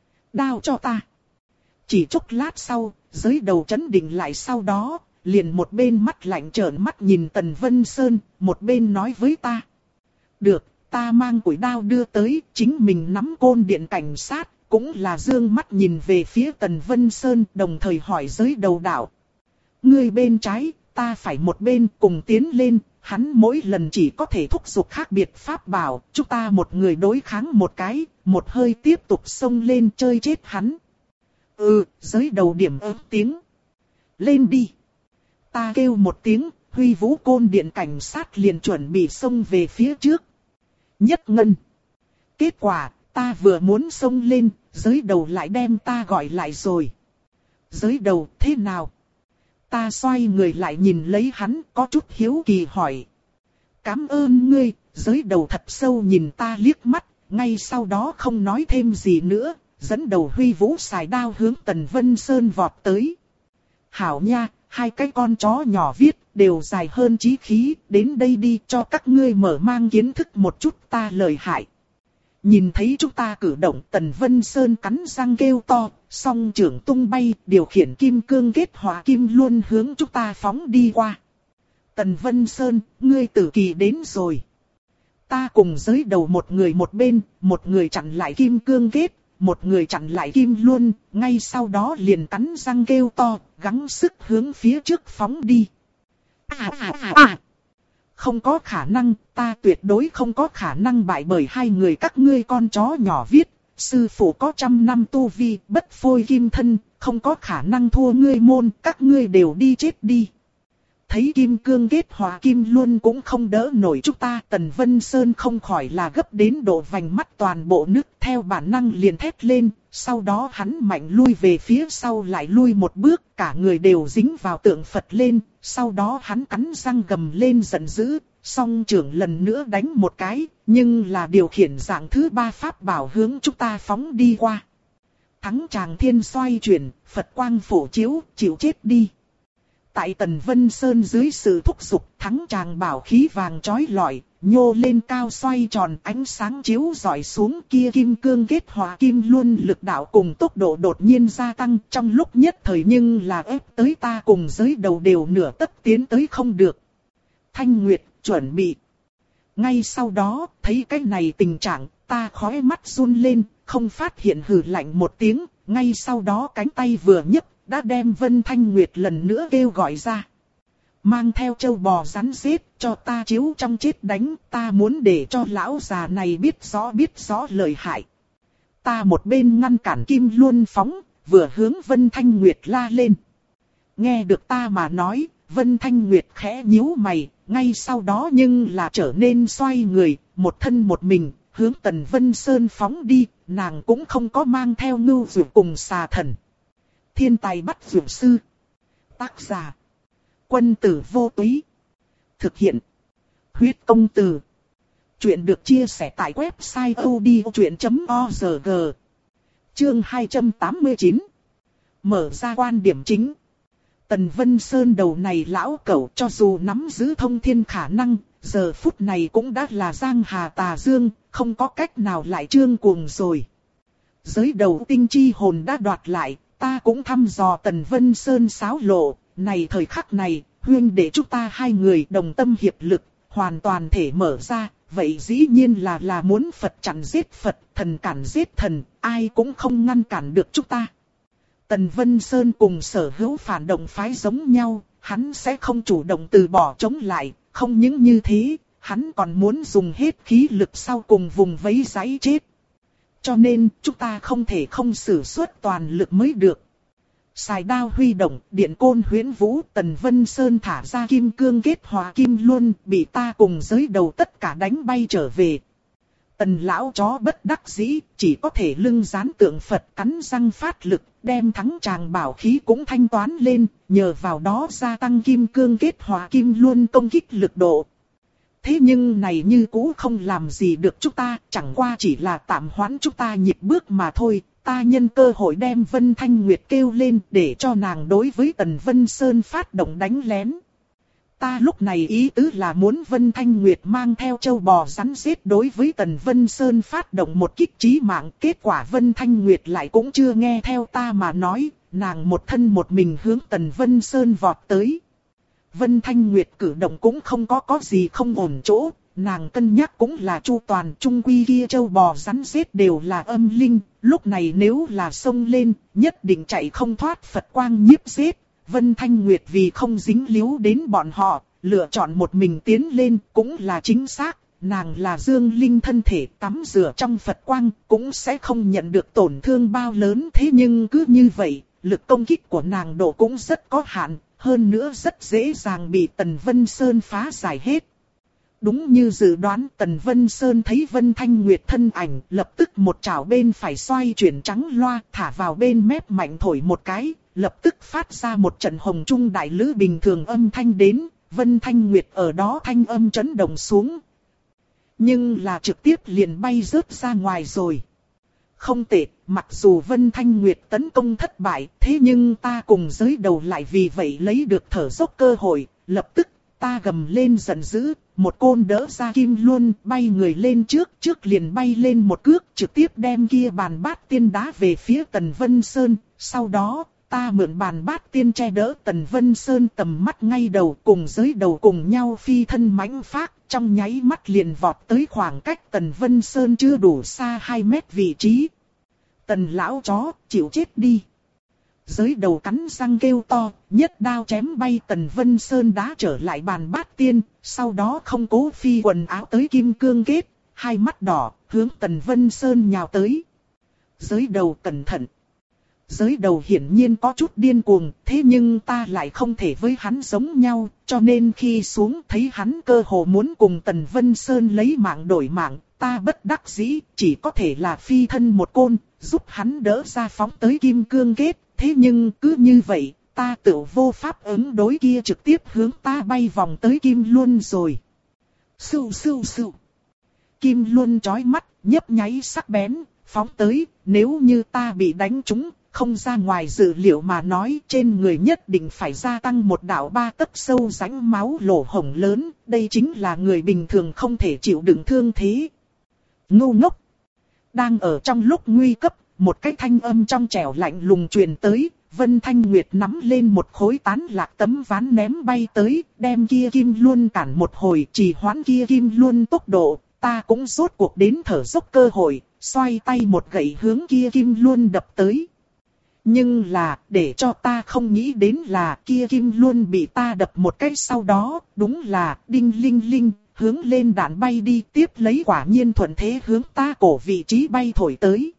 Đao cho ta. Chỉ chốc lát sau, giới đầu chấn định lại sau đó, liền một bên mắt lạnh trợn mắt nhìn Tần Vân Sơn, một bên nói với ta. Được, ta mang củi đao đưa tới, chính mình nắm côn điện cảnh sát, cũng là dương mắt nhìn về phía Tần Vân Sơn, đồng thời hỏi giới đầu đạo. Ngươi bên trái, ta phải một bên, cùng tiến lên, hắn mỗi lần chỉ có thể thúc giục khác biệt pháp bảo, chúng ta một người đối kháng một cái, một hơi tiếp tục xông lên chơi chết hắn. Ừ, giới đầu điểm ớt tiếng. Lên đi. Ta kêu một tiếng, huy vũ côn điện cảnh sát liền chuẩn bị xông về phía trước. Nhất ngân. Kết quả, ta vừa muốn xông lên, giới đầu lại đem ta gọi lại rồi. Giới đầu thế nào? Ta xoay người lại nhìn lấy hắn, có chút hiếu kỳ hỏi. Cảm ơn ngươi, giới đầu thật sâu nhìn ta liếc mắt, ngay sau đó không nói thêm gì nữa, dẫn đầu huy vũ xài đao hướng Tần Vân Sơn vọt tới. Hảo nha, hai cái con chó nhỏ viết, đều dài hơn chí khí, đến đây đi cho các ngươi mở mang kiến thức một chút ta lợi hại. Nhìn thấy chúng ta cử động, Tần Vân Sơn cắn răng kêu to, song trưởng tung bay, điều khiển kim cương kết hỏa kim luôn hướng chúng ta phóng đi qua. Tần Vân Sơn, ngươi tử kỳ đến rồi. Ta cùng giới đầu một người một bên, một người chặn lại kim cương kết, một người chặn lại kim luôn, ngay sau đó liền cắn răng kêu to, gắng sức hướng phía trước phóng đi. À à à à! Không có khả năng, ta tuyệt đối không có khả năng bại bởi hai người các ngươi con chó nhỏ viết. Sư phụ có trăm năm tu vi, bất phôi kim thân, không có khả năng thua ngươi môn, các ngươi đều đi chết đi. Thấy kim cương kết hỏa kim luôn cũng không đỡ nổi chúng ta, Tần Vân Sơn không khỏi là gấp đến độ vành mắt toàn bộ nước, theo bản năng liền thét lên, sau đó hắn mạnh lui về phía sau lại lui một bước, cả người đều dính vào tượng Phật lên, sau đó hắn cắn răng gầm lên giận dữ, song trưởng lần nữa đánh một cái, nhưng là điều khiển dạng thứ ba pháp bảo hướng chúng ta phóng đi qua. Thắng chàng thiên xoay chuyển, Phật quang phổ chiếu, chịu chết đi. Tại Tần Vân Sơn dưới sự thúc giục, thắng chàng bảo khí vàng chói lọi, nhô lên cao xoay tròn, ánh sáng chiếu rọi xuống, kia kim cương kết hỏa kim luôn lực đạo cùng tốc độ đột nhiên gia tăng, trong lúc nhất thời nhưng là ép tới ta cùng giới đầu đều nửa tấc tiến tới không được. Thanh Nguyệt, chuẩn bị. Ngay sau đó, thấy cái này tình trạng, ta khóe mắt run lên, không phát hiện hừ lạnh một tiếng, ngay sau đó cánh tay vừa nhấc, đã đem Vân Thanh Nguyệt lần nữa kêu gọi ra. Mang theo châu bò rắn rết, cho ta chiếu trong chết đánh, ta muốn để cho lão già này biết rõ biết rõ lợi hại. Ta một bên ngăn cản kim luôn phóng, vừa hướng Vân Thanh Nguyệt la lên. Nghe được ta mà nói, Vân Thanh Nguyệt khẽ nhíu mày, ngay sau đó nhưng là trở nên xoay người, một thân một mình, hướng Tần Vân Sơn phóng đi, nàng cũng không có mang theo ngưu dụ cùng xà thần. Thiên tài bắt dược sư. Tác giả. Quân tử vô túy. Thực hiện. Huyết công từ. Chuyện được chia sẻ tại website odchuyện chấm org. Chương hai trăm tám mươi chín. Mở ra quan điểm chính. Tần Vân Sơn đầu này lão cẩu cho dù nắm giữ thông thiên khả năng, giờ phút này cũng đã là giang hà tà dương, không có cách nào lại trương cuồng rồi. Giới đầu tinh chi hồn đã đoạt lại. Ta cũng thăm dò Tần Vân Sơn xáo lộ, này thời khắc này, huynh để chúng ta hai người đồng tâm hiệp lực, hoàn toàn thể mở ra, vậy dĩ nhiên là là muốn Phật chặn giết Phật, thần cản giết thần, ai cũng không ngăn cản được chúng ta. Tần Vân Sơn cùng sở hữu phản động phái giống nhau, hắn sẽ không chủ động từ bỏ chống lại, không những như thế, hắn còn muốn dùng hết khí lực sau cùng vùng vẫy giấy chết. Cho nên, chúng ta không thể không sử xuất toàn lực mới được. Xài đao huy động, điện côn huyễn vũ, Tần Vân Sơn thả ra kim cương kết hỏa kim luôn, bị ta cùng giới đầu tất cả đánh bay trở về. Tần lão chó bất đắc dĩ, chỉ có thể lưng dán tượng Phật cắn răng phát lực, đem thắng chàng bảo khí cũng thanh toán lên, nhờ vào đó gia tăng kim cương kết hỏa kim luôn công kích lực độ. Thế nhưng này như cũ không làm gì được chúng ta, chẳng qua chỉ là tạm hoãn chúng ta nhịp bước mà thôi. Ta nhân cơ hội đem Vân Thanh Nguyệt kêu lên để cho nàng đối với Tần Vân Sơn phát động đánh lén. Ta lúc này ý tứ là muốn Vân Thanh Nguyệt mang theo châu bò rắn rết đối với Tần Vân Sơn phát động một kích chí mạng. Kết quả Vân Thanh Nguyệt lại cũng chưa nghe theo ta mà nói, nàng một thân một mình hướng Tần Vân Sơn vọt tới. Vân Thanh Nguyệt cử động cũng không có có gì không ổn chỗ, nàng cân nhắc cũng là chu toàn, chung quy kia châu bò rắn rết đều là âm linh, lúc này nếu là xông lên, nhất định chạy không thoát Phật quang nhiếp giết. Vân Thanh Nguyệt vì không dính líu đến bọn họ, lựa chọn một mình tiến lên cũng là chính xác. Nàng là dương linh thân thể, tắm rửa trong Phật quang cũng sẽ không nhận được tổn thương bao lớn. Thế nhưng cứ như vậy, lực công kích của nàng độ cũng rất có hạn, hơn nữa rất dễ dàng bị Tần Vân Sơn phá giải hết. Đúng như dự đoán, Tần Vân Sơn thấy Vân Thanh Nguyệt thân ảnh, lập tức một chảo bên phải xoay chuyển trắng loa, thả vào bên mép mạnh thổi một cái, lập tức phát ra một trận hồng trung đại lữ bình thường âm thanh đến. Vân Thanh Nguyệt ở đó thanh âm chấn động xuống, nhưng là trực tiếp liền bay rớt ra ngoài rồi. Không tệ, mặc dù Vân Thanh Nguyệt tấn công thất bại, thế nhưng ta cùng giới đầu lại vì vậy lấy được thở dốc cơ hội. Lập tức, ta gầm lên giận dữ, một côn đỡ ra kim luân, bay người lên trước, trước liền bay lên một cước, trực tiếp đem kia bàn bát tiên đá về phía Tần Vân Sơn. Sau đó, ta mượn bàn bát tiên che đỡ Tần Vân Sơn tầm mắt ngay đầu, cùng giới đầu cùng nhau phi thân mãnh phát, trong nháy mắt liền vọt tới khoảng cách Tần Vân Sơn chưa đủ xa hai mét vị trí. Tần lão chó, chịu chết đi. Giới đầu cắn răng kêu to, nhất đao chém bay Tần Vân Sơn đá trở lại bàn bát tiên, sau đó không cố phi quần áo tới kim cương kết, hai mắt đỏ, hướng Tần Vân Sơn nhào tới. Giới đầu cẩn thận. Giới đầu hiển nhiên có chút điên cuồng, thế nhưng ta lại không thể với hắn giống nhau, cho nên khi xuống thấy hắn cơ hồ muốn cùng Tần Vân Sơn lấy mạng đổi mạng, ta bất đắc dĩ, chỉ có thể là phi thân một côn, giúp hắn đỡ ra phóng tới kim cương kết, thế nhưng cứ như vậy, ta tự vô pháp ứng đối kia trực tiếp hướng ta bay vòng tới kim luân rồi. Sưu sưu sưu. Kim luân chói mắt, nhấp nháy sắc bén, phóng tới, nếu như ta bị đánh trúng, không ra ngoài dự liệu mà nói, trên người nhất định phải gia tăng một đạo ba tấc sâu rãnh máu lỗ hổng lớn, đây chính là người bình thường không thể chịu đựng thương thế. Ngu ngốc. Đang ở trong lúc nguy cấp, một cái thanh âm trong trẻo lạnh lùng truyền tới, Vân Thanh Nguyệt nắm lên một khối tán lạc tấm ván ném bay tới, đem kia kim luân cản một hồi, chỉ hoãn kia kim luân tốc độ, ta cũng rốt cuộc đến thở dốc cơ hội, xoay tay một gậy hướng kia kim luân đập tới. Nhưng là, để cho ta không nghĩ đến là kia kim luân bị ta đập một cái sau đó, đúng là, đinh linh linh, hướng lên đạn bay đi, tiếp lấy quả nhiên thuận thế hướng ta cổ vị trí bay thổi tới.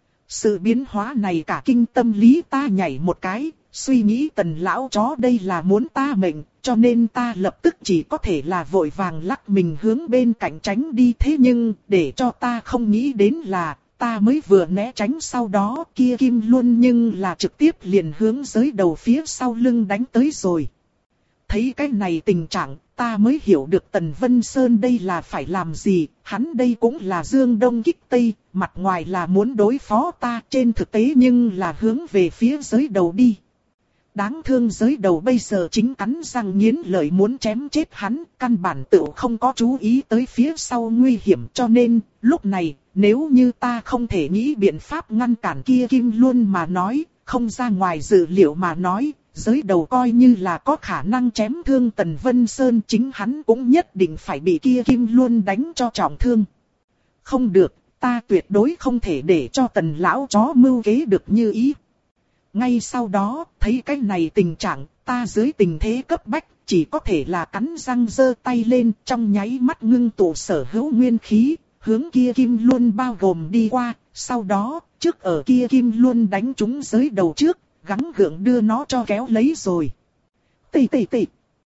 Sự biến hóa này cả kinh tâm lý ta nhảy một cái, suy nghĩ Tần lão chó đây là muốn ta mệnh, cho nên ta lập tức chỉ có thể là vội vàng lắc mình hướng bên cạnh tránh đi. Thế nhưng, để cho ta không nghĩ đến là, ta mới vừa né tránh sau đó kia kim luân nhưng là trực tiếp liền hướng giới đầu phía sau lưng đánh tới rồi. Thấy cái này tình trạng, ta mới hiểu được Tần Vân Sơn đây là phải làm gì, hắn đây cũng là dương đông kích tây, mặt ngoài là muốn đối phó ta, trên thực tế nhưng là hướng về phía giới đầu đi. Đáng thương giới đầu bây giờ chính cắn răng nghiến lợi muốn chém chết hắn, căn bản tự không có chú ý tới phía sau nguy hiểm, cho nên, lúc này, nếu như ta không thể nghĩ biện pháp ngăn cản kia kim luân mà nói, không ra ngoài dự liệu mà nói, giới đầu coi như là có khả năng chém thương Tần Vân Sơn, chính hắn cũng nhất định phải bị kia kim luân đánh cho trọng thương. Không được, ta tuyệt đối không thể để cho Tần lão chó mưu kế được như ý. Ngay sau đó, thấy cái này tình trạng, ta dưới tình thế cấp bách, chỉ có thể là cắn răng giơ tay lên, trong nháy mắt ngưng tụ sở hữu nguyên khí, hướng kia kim luân bao gồm đi qua, sau đó, trước ở kia kim luân đánh trúng giới đầu trước, gắng gượng đưa nó cho kéo lấy rồi. Tì tì tì.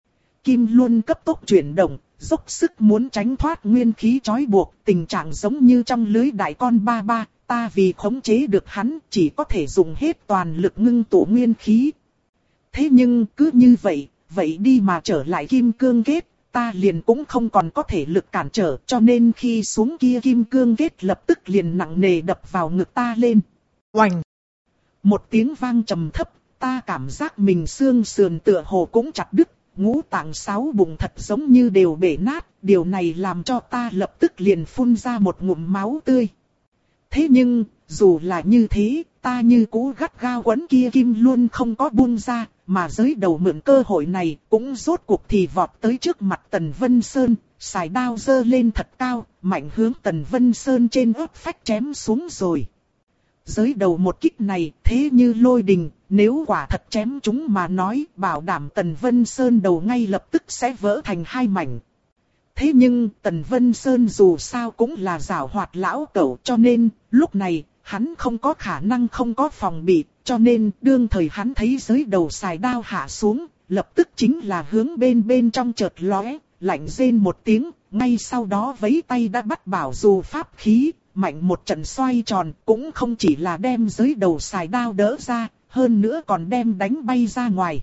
Kim luân cấp tốc chuyển động, dốc sức muốn tránh thoát nguyên khí trói buộc, tình trạng giống như trong lưới đại con ba ba, ta vì khống chế được hắn, chỉ có thể dùng hết toàn lực ngưng tụ nguyên khí. Thế nhưng, cứ như vậy, vậy đi mà trở lại kim cương kết, ta liền cũng không còn có thể lực cản trở, cho nên khi xuống kia kim cương kết lập tức liền nặng nề đập vào ngực ta lên. Oành! Một tiếng vang trầm thấp, ta cảm giác mình xương sườn tựa hồ cũng chặt đứt, ngũ tạng sáu bụng thật giống như đều bể nát, điều này làm cho ta lập tức liền phun ra một ngụm máu tươi. Thế nhưng, dù là như thế, ta như cú gắt gao quấn kia kim luôn không có buông ra, mà giới đầu mượn cơ hội này cũng rốt cuộc thì vọt tới trước mặt Tần Vân Sơn, xài đao giơ lên thật cao, mạnh hướng Tần Vân Sơn trên ớt phách chém xuống rồi. Giới đầu một kích này thế như lôi đình, nếu quả thật chém chúng mà nói, bảo đảm Tần Vân Sơn đầu ngay lập tức sẽ vỡ thành hai mảnh. Thế nhưng Tần Vân Sơn dù sao cũng là giảo hoạt lão cẩu, cho nên lúc này hắn không có khả năng không có phòng bị, cho nên đương thời hắn thấy giới đầu xài đao hạ xuống, lập tức chính là hướng bên bên trong chợt lóe, lạnh rên một tiếng, ngay sau đó vẫy tay đã bắt bảo dù pháp khí, mạnh một trận xoay tròn, cũng không chỉ là đem giới đầu xài đao đỡ ra, hơn nữa còn đem đánh bay ra ngoài.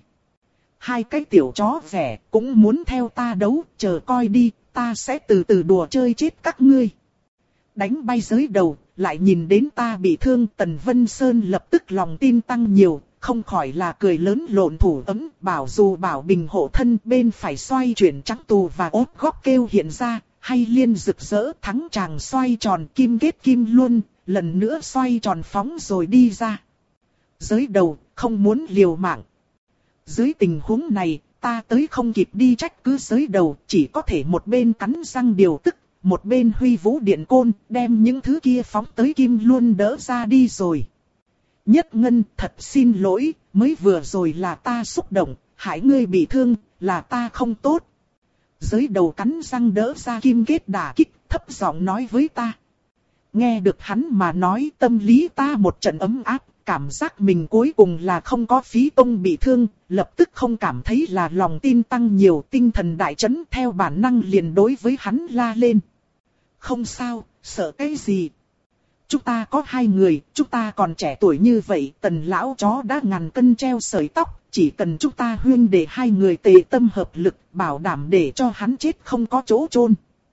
Hai cái tiểu chó vẻ cũng muốn theo ta đấu, chờ coi đi, ta sẽ từ từ đùa chơi chết các ngươi. Đánh bay giới đầu, lại nhìn đến ta bị thương, Tần Vân Sơn lập tức lòng tin tăng nhiều, không khỏi là cười lớn lộn thủ ấm, bảo dù bảo bình hộ thân, bên phải xoay chuyển trắng tù và ốt góc kêu hiện ra, hay liên rực rỡ thắng chàng xoay tròn kim kết kim luôn, lần nữa xoay tròn phóng rồi đi ra. Giới đầu, không muốn liều mạng. Dưới tình huống này, ta tới không kịp đi trách cứ giới đầu, chỉ có thể một bên cắn răng điều tức, một bên huy vũ điện côn, đem những thứ kia phóng tới kim luôn đỡ ra đi rồi. Nhất Ngân, thật xin lỗi, mới vừa rồi là ta xúc động, hại ngươi bị thương, là ta không tốt. Giới đầu cắn răng đỡ ra kim kết đả kích, thấp giọng nói với ta. Nghe được hắn mà nói, tâm lý ta một trận ấm áp, cảm giác mình cuối cùng là không có phí công bị thương, lập tức không cảm thấy là lòng tin tăng nhiều, tinh thần đại chấn, theo bản năng liền đối với hắn la lên. Không sao, sợ cái gì? Chúng ta có hai người, chúng ta còn trẻ tuổi như vậy, Tần lão chó đã ngàn cân treo sợi tóc, chỉ cần chúng ta huyên để hai người tề tâm hợp lực, bảo đảm để cho hắn chết không có chỗ chôn.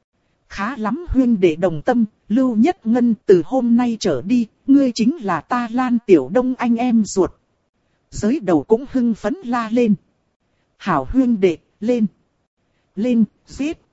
Khá lắm huyên để đồng tâm, Lưu Nhất Ngân, từ hôm nay trở đi, ngươi chính là ta Lan Tiểu Đông anh em ruột. Giới đầu cũng hưng phấn la lên. Hảo huyên đệ, lên, lên, giết.